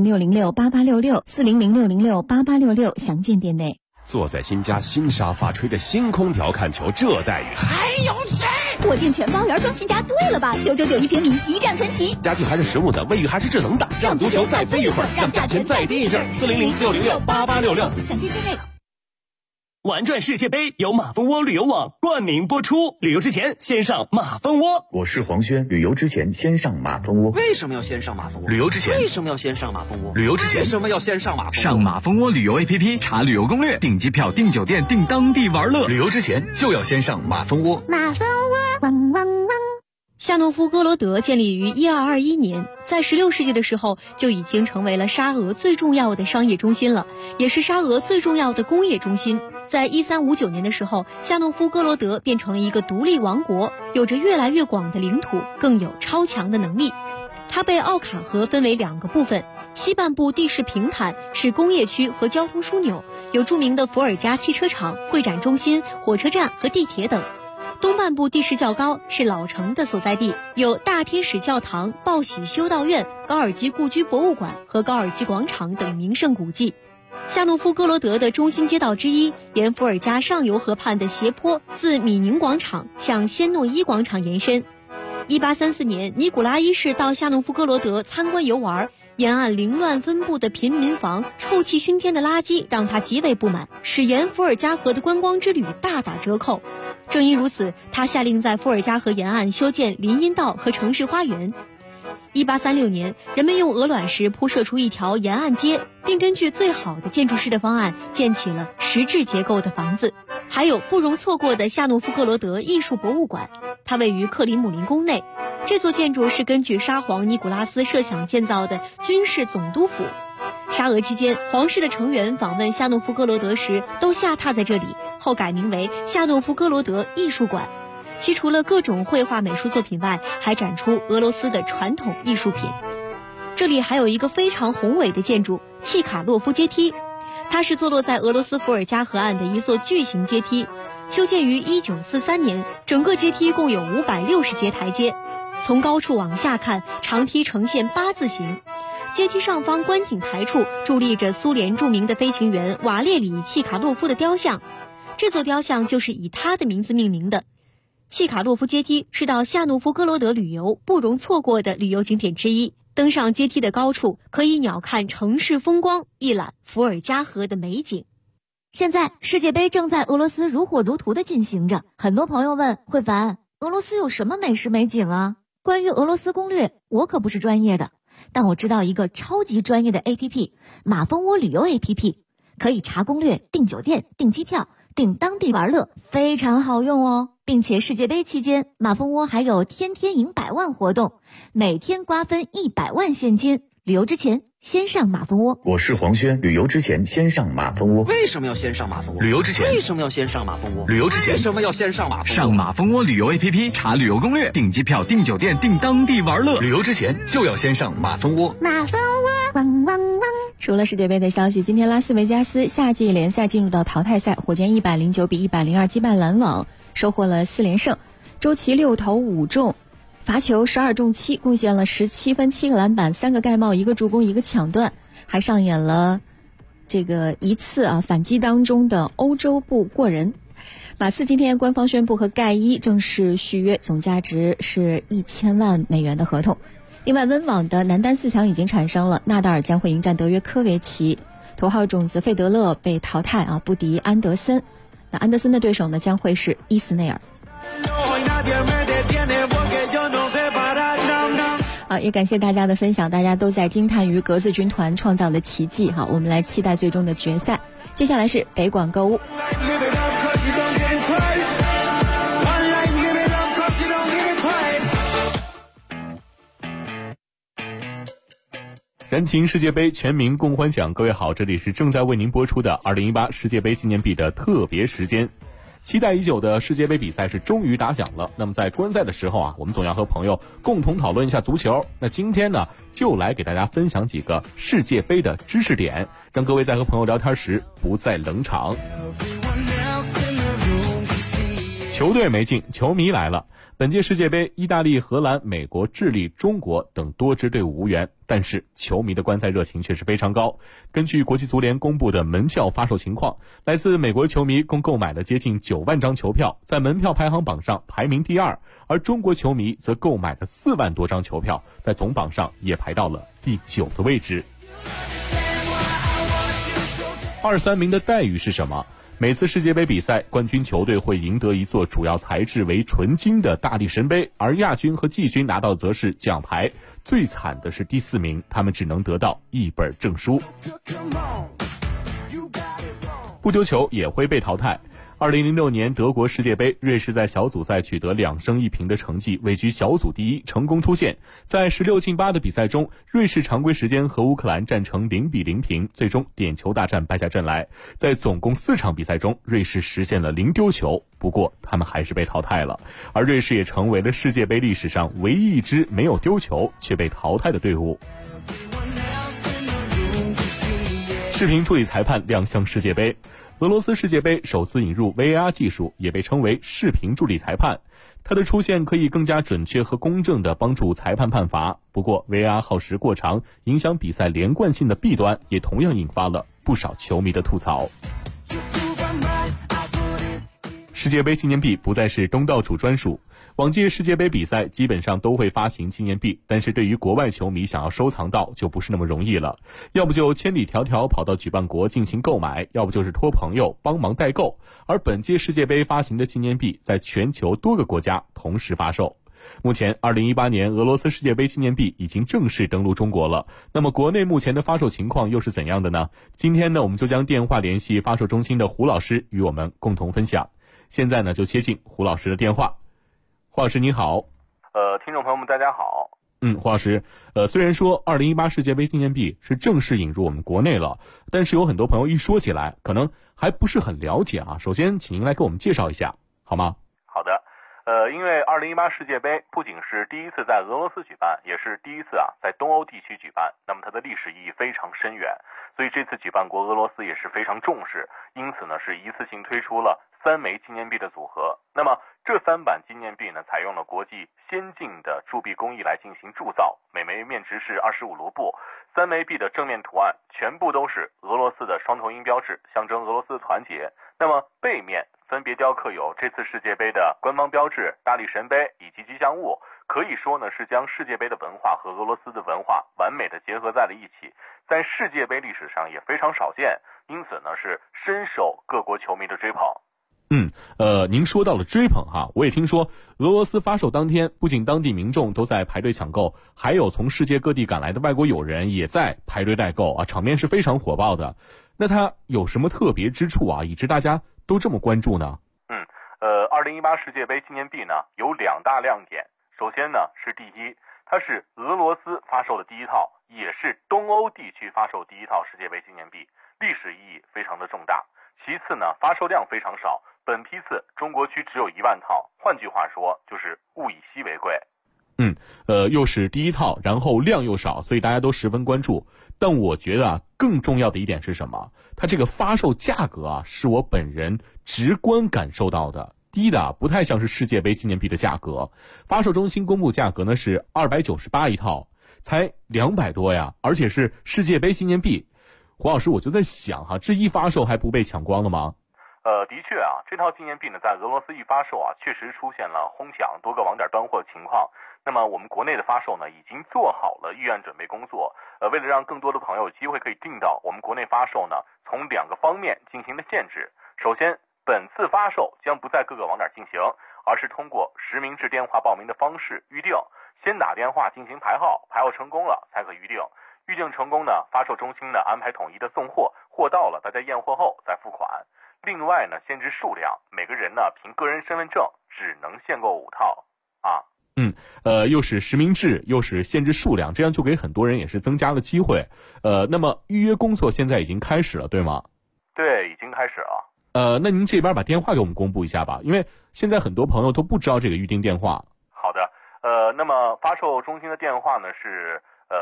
，400-606-8866，400-606-8866，详见店内。 坐在新家新沙发，吹着新空调看球，这待遇还有谁？ 我订全包圆装新家对了吧？999平米，一站全齐， 家具还是实木的，卫浴还是智能的，让足球再飞一会儿，让价钱再低一阵，400-606-8866， 详见店内。 玩转世界杯由马蜂窝旅游网冠名播出，旅游之前先上马蜂窝。 我是黄轩，旅游之前先上马蜂窝。 为什么要先上马蜂窝？ 旅游之前为什么要先上马蜂窝？ 旅游之前为什么要先上马蜂窝？ 上马蜂窝旅游 APP 查旅游攻略，订机票、订酒店、订当地玩乐。旅游之前就要先上马蜂窝。 马蜂窝，汪汪汪。 夏诺夫哥罗德建立于1221年，在16世纪的时候就已经成为了沙俄最重要的商业中心了，也是沙俄最重要的工业中心。在1359年的时候，夏诺夫哥罗德变成了一个独立王国，有着越来越广的领土，更有超强的能力。它被奥卡河分为2个部分，西半部地势平坦，是工业区和交通枢纽，有著名的伏尔加汽车厂、会展中心、火车站和地铁等。东半部地势较高，是老城的所在地，有大天使教堂、报喜修道院、高尔基故居博物馆和高尔基广场等名胜古迹。夏诺夫哥罗德的中心街道之一，沿伏尔加上游河畔的斜坡，自米宁广场向暹诺伊广场延伸。 1834年，尼古拉一世到夏诺夫哥罗德参观游玩，沿岸凌乱分布的贫民房、臭气熏天的垃圾让他极为不满，使沿伏尔加河的观光之旅大打折扣。正因如此，他下令在伏尔加河沿岸修建林荫道和城市花园。1836年，人们用鹅卵石铺设出一条沿岸街，并根据最好的建筑师的方案建起了石质结构的房子。还有不容错过的夏诺夫哥罗德艺术博物馆，它位于克里姆林宫内。这座建筑是根据沙皇尼古拉斯设想建造的军事总督府。沙俄期间，皇室的成员访问夏诺夫哥罗德时都下榻在这里，后改名为夏诺夫哥罗德艺术馆。其除了各种绘画美术作品外，还展出俄罗斯的传统艺术品。这里还有一个非常宏伟的建筑——契卡洛夫阶梯，它是坐落在俄罗斯伏尔加河岸的一座巨型阶梯，修建于1943年，整个阶梯共有560节台阶。从高处往下看，长梯呈现8字形。阶梯上方观景台处伫立着苏联著名的飞行员瓦列里·契卡洛夫的雕像，这座雕像就是以他的名字命名的。契卡洛夫阶梯是到夏诺夫哥罗德旅游不容错过的旅游景点之一。登上阶梯的高处，可以鸟瞰城市风光，一览伏尔加河的美景。 现在世界杯正在俄罗斯如火如荼地进行着，很多朋友问慧凡，俄罗斯有什么美食美景啊？关于俄罗斯攻略，我可不是专业的，但我知道一个超级专业的 APP， 马蜂窝旅游 APP， 可以查攻略、订酒店、订机票、订当地玩乐，非常好用哦。并且世界杯期间，马蜂窝还有天天赢100万活动，每天瓜分100万现金。旅游之前先上马蜂窝。 我是黄轩，旅游之前先上马蜂窝。 为什么要先上马蜂窝？ 旅游之前为什么要先上马蜂窝？ 旅游之前为什么要先上马蜂窝？ 上马蜂窝旅游 APP 查旅游攻略，订机票、订酒店、订当地玩乐。旅游之前就要先上马蜂窝。 马蜂窝，汪汪汪！ 除了世界杯的消息，今天拉斯维加斯夏季联赛进入到淘汰赛，火箭109比102击败篮网，收获了4连胜。周琦6投5中，罚球12中7，贡献了17分、7个篮板、3个盖帽、1个助攻、1个抢断，还上演了这个一次反击当中的欧洲步过人。马刺今天官方宣布和盖伊正式续约，总价值是1000万美元的合同。另外，温网的男单4强已经产生了，纳达尔将会迎战德约科维奇，头号种子费德勒被淘汰不敌安德森。那安德森的对手呢将会是伊斯内尔。也感谢大家的分享，大家都在惊叹于格子军团创造的奇迹。好，我们来期待最终的决赛。接下来是北广购物。 燃情世界杯，全民共欢享。各位好，这里是正在为您播出的2018世界杯纪念币的特别时间。期待已久的世界杯比赛是终于打响了。那么在观赛的时候我们总要和朋友共同讨论一下足球。那今天呢，就来给大家分享几个世界杯的知识点，让各位在和朋友聊天时不再冷场。球队没进，球迷来了。本届世界杯，意大利、荷兰、美国、智利、中国等多支队伍无缘，但是球迷的观赛热情却是非常高。根据国际足联公布的门票发售情况，来自美国球迷共购买了接近9万张球票，在门票排行榜上排名第2，而中国球迷则购买了4万多张球票，在总榜上也排到了第9的位置。2、3名的待遇是什么？每次世界杯比赛，冠军球队会赢得一座主要材质为纯金的大力神杯，而亚军和季军拿到则是奖牌。最惨的是第4名，他们只能得到一本证书。不丢球也会被淘汰。2006年德国世界杯，瑞士在小组赛取得2胜1平的成绩，位居小组第1，成功出线。在16进8的比赛中，瑞士常规时间和乌克兰战成0比0平，最终点球大战败下阵来。在总共4场比赛中，瑞士实现了0丢球，不过他们还是被淘汰了。而瑞士也成为了世界杯历史上唯一一支没有丢球却被淘汰的队伍。视频处理裁判亮相世界杯。俄罗斯世界杯首次引入 VAR 技术，也被称为视频助理裁判。它的出现可以更加准确和公正地帮助裁判判罚。不过 VAR 耗时过长，影响比赛连贯性的弊端也同样引发了不少球迷的吐槽。 世界杯纪念币不再是东道主专属。往届世界杯比赛基本上都会发行纪念币，但是对于国外球迷想要收藏到就不是那么容易了，要不就千里迢迢跑到举办国进行购买，要不就是托朋友帮忙代购。而本届世界杯发行的纪念币在全球多个国家同时发售。目前2018年俄罗斯世界杯纪念币已经正式登陆中国了，那么国内目前的发售情况又是怎样的呢？今天呢，我们就将电话联系发售中心的胡老师与我们共同分享。现在呢，就接进胡老师的电话。胡老师你好。 听众朋友们大家好。 胡老师，虽然说2018世界杯纪念币是正式引入我们国内了，但是有很多朋友一说起来可能还不是很了解啊。首先请您来给我们介绍一下好吗？ 好的。因为2018世界杯不仅是第一次在俄罗斯举办，也是第一次在东欧地区举办，那么它的历史意义非常深远，所以这次举办国俄罗斯也是非常重视，因此呢是一次性推出了3枚纪念币的组合。那么这3版纪念币呢，采用了国际先进的铸币工艺来进行铸造，每枚面值是25卢布，3枚币的正面图案全部都是俄罗斯的双头鹰标志，象征俄罗斯的团结。那么背面分别雕刻有这次世界杯的官方标志、大力神杯以及吉祥物，可以说呢是将世界杯的文化和俄罗斯的文化完美的结合在了一起，在世界杯历史上也非常少见，因此呢是深受各国球迷的追捧。 您说到了追捧哈，我也听说俄罗斯发售当天，不仅当地民众都在排队抢购，还有从世界各地赶来的外国友人也在排队代购啊，场面是非常火爆的。那它有什么特别之处啊，以致大家都这么关注呢 ？2018世界杯纪念币呢有2大亮点。首先呢是第一，它是俄罗斯发售的第一套，也是东欧地区发售第一套世界杯纪念币，历史意义非常的重大。其次呢，发售量非常少，本批次中国区只有1万套，换句话说就是物以稀为贵。 又是第一套，然后量又少，所以大家都十分关注。但我觉得更重要的一点是什么？它这个发售价格是我本人直观感受到的，低的不太像是世界杯纪念币的价格。发售中心公布价格呢是298一套，才200多呀，而且是世界杯纪念币。胡老师，我就在想这一发售还不被抢光了吗？ 的确这套纪念币呢在俄罗斯一发售确实出现了哄抢，多个网点断货的情况。那么我们国内的发售呢已经做好了预案准备工作，为了让更多的朋友有机会可以订到，我们国内发售呢从2个方面进行了限制。首先，本次发售将不在各个网点进行，而是通过实名制电话报名的方式预定，先打电话进行排号，排号成功了才可预定，预定成功呢，发售中心呢安排统一的送货，货到了大家验货后再付款。另外呢，限制数量，每个人呢凭个人身份证只能限购5套又是实名制，又是限制数量，这样就给很多人也是增加了机会。那么预约工作现在已经开始了，对吗？ 对，已经开始了。 那您这边把电话给我们公布一下吧，因为现在很多朋友都不知道这个预订电话。 好的，那么发售中心的电话呢是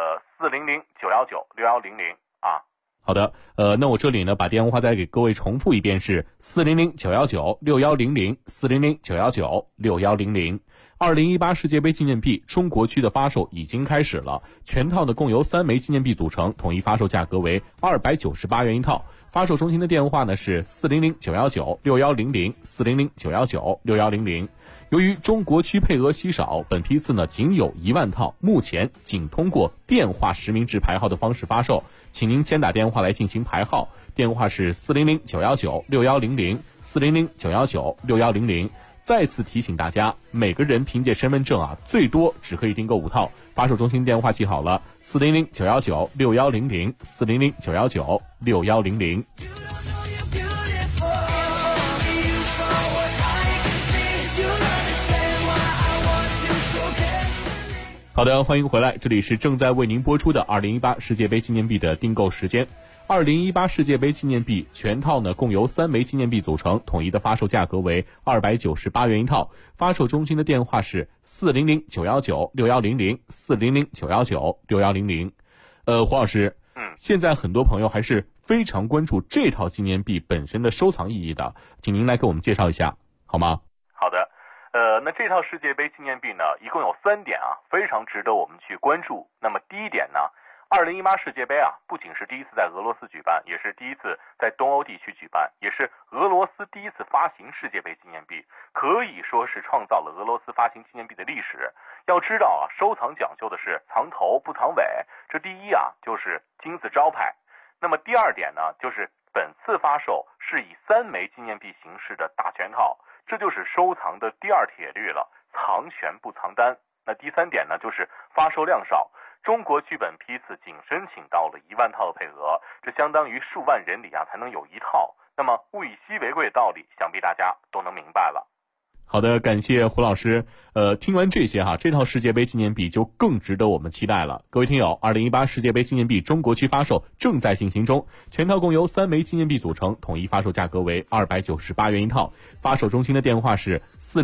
400-919-6100 好的，那我这里呢把电话再给各位重复一遍，是400-919-6100 400-919-6100。2018世界杯纪念币中国区的发售已经开始了，全套呢共由3枚纪念币组成，统一发售价格为298元一套。发售中心的电话呢是400-919-6100 400-919-6100。由于中国区配额稀少，本批次呢仅有1万套，目前仅通过电话实名制排号的方式发售，请您先打电话来进行排号，电话是400-919-6100 400-919-6100。再次提醒大家，每个人凭借身份证最多只可以订购5套。发售中心电话记好了，400-919-6100 400-919-6100。好的，欢迎回来，这里是正在为您播出的2018世界杯纪念币的订购时间。2018世界杯纪念币全套呢共由3枚纪念币组成，统一的发售价格为298元一套。发售中心的电话是400-919-6100 400-919-6100。胡老师，现在很多朋友还是非常关注这套纪念币本身的收藏意义的，请您来给我们介绍一下好吗？ 好的，那这套世界杯纪念币呢一共有3点非常值得我们去关注。那么第一点呢 2018世界杯啊，不仅是第一次在俄罗斯举办，也是第一次在东欧地区举办，也是俄罗斯第一次发行世界杯纪念币，可以说是创造了俄罗斯发行纪念币的历史。要知道啊，收藏讲究的是藏头不藏尾，这第一啊就是金字招牌。那么第二点呢，就是本次发售是以3枚纪念币形式的大全套，这就是收藏的第二铁律了，藏全不藏单。那第三点呢，就是发售量少，中国剧本批次仅申请到了1万套的配额，这相当于数万人里啊才能有一套。那么物以稀为贵的道理，想必大家都能明白了。 好的，感谢胡老师。听完这些哈，这套世界杯纪念币就更值得我们期待了。各位听友，2018世界杯纪念币中国区发售正在进行中，全套共由3枚纪念币组成，统一发售价格为298元一套。发售中心的电话是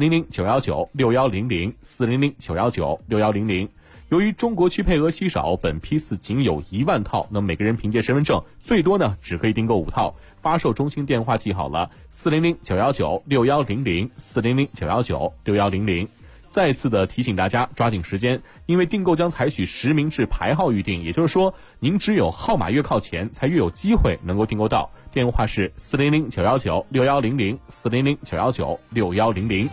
400-919-6100，400-919-6100。由于中国区配额稀少，本批次仅有1万套，那么每个人凭借身份证最多呢只可以订购5套。发售中心电话记好了，400-919-6100，400-919-6100。再次的提醒大家抓紧时间，因为订购将采取实名制排号预订，也就是说您只有号码越靠前才越有机会能够订购到。电话是400-919-6100，400-919-6100。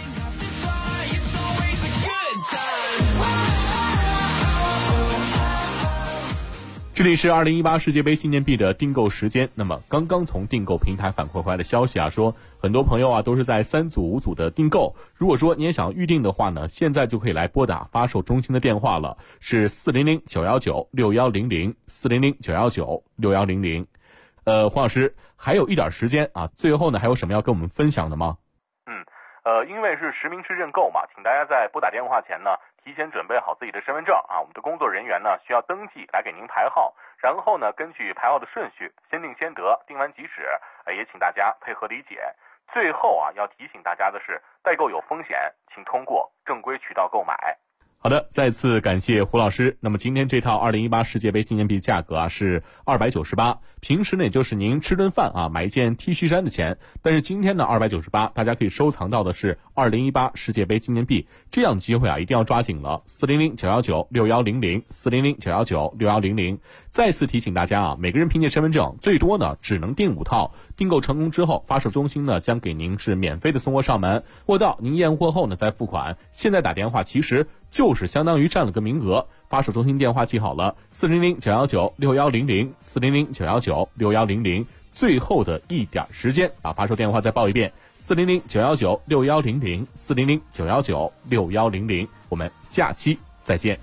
这里是2018世界杯纪念币的订购时间。那么刚刚从订购平台反馈回来的消息啊，说很多朋友啊都是在3组5组的订购。如果说你也想预定的话呢，现在就可以来拨打发售中心的电话了，是400-919-6100，400-919-6100。黄老师还有一点时间啊，最后呢还有什么要跟我们分享的吗？ 因为是实名制认购嘛，请大家在拨打电话前呢，提前准备好自己的身份证啊，我们的工作人员呢需要登记来给您排号，然后呢根据排号的顺序先定先得，定完即止，也请大家配合理解。最后啊，要提醒大家的是，代购有风险，请通过正规渠道购买。 好的，再次感谢胡老师。那么今天这套2018世界杯纪念币价格啊是298，平时呢也就是您吃顿饭啊买一件 T 恤衫的钱，但是今天呢298，大家可以收藏到的是2018世界杯纪念币，这样的机会啊一定要抓紧了。400-919-6100，400-919-6100。再次提醒大家啊，每个人凭借身份证最多呢只能订5套，订购成功之后，发售中心呢将给您是免费的送货上门，货到您验货后呢再付款。现在打电话其实就是相当于占了个名额。发售中心电话记好了，400-919-6100，400-919-6100。最后的一点时间啊，发售电话再报一遍，400-919-6100，400-919-6100。我们下期再见。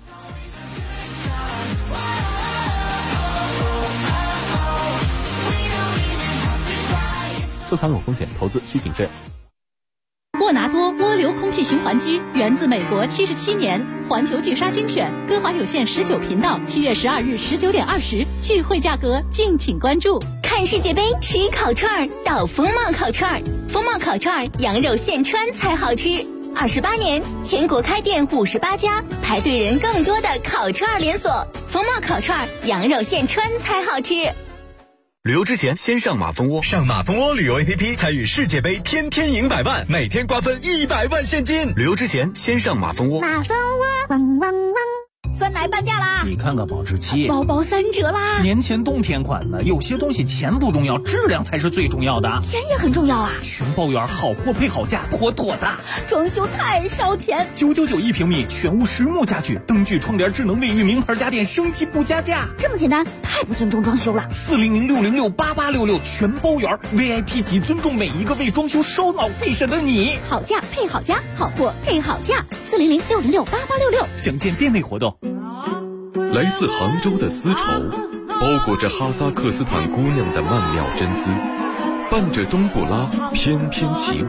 收藏有风险，投资需谨慎。 沃拿多涡流空气循环机源自美国77年，环球巨鲨精选，歌华有线19频道，7月12日19点20，聚会价格敬请关注。 看世界杯吃烤串到风貌烤串，风貌烤串羊肉现穿才好吃。28年，全国开店58家，排队人更多的烤串连锁。风貌烤串羊肉现穿才好吃。 旅游之前先上马蜂窝，上马蜂窝旅游 APP 参与世界杯，天天赢100万，每天瓜分100万现金。旅游之前先上马蜂窝。 马蜂窝，汪汪汪！ 酸奶半价啦！ 你看看保质期， 包包3折啦！ 年前冬天款的，有些东西钱不重要，质量才是最重要的。 钱也很重要啊！ 全包圆，好货配好价，妥妥的。 装修太烧钱 ，999一平米，全屋实木家具，灯具、窗帘、智能卫浴，名牌家电，升级不加价。 这么简单，太不尊重装修了。 400-606-8866，全包圆 ，VIP 级，尊重每一个为装修烧脑费神的你。 好价配好家，好货配好价。400-606-8866， 详见店内活动。 来自杭州的丝绸，包裹着哈萨克斯坦姑娘的曼妙真姿，伴着冬不拉翩翩起舞。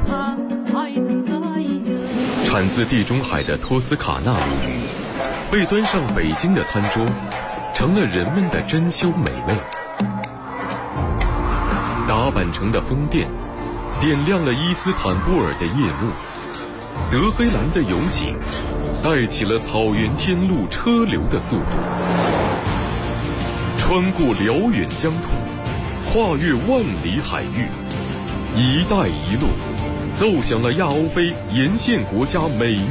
产自地中海的托斯卡纳米，被端上北京的餐桌，成了人们的珍馐美味。打扮成的风电，点亮了伊斯坦布尔的夜幕。德黑兰的油井，带起了草原天路车流的速度。穿过辽远疆土，跨越万里海域，一带一路奏响了亚欧非沿线国家美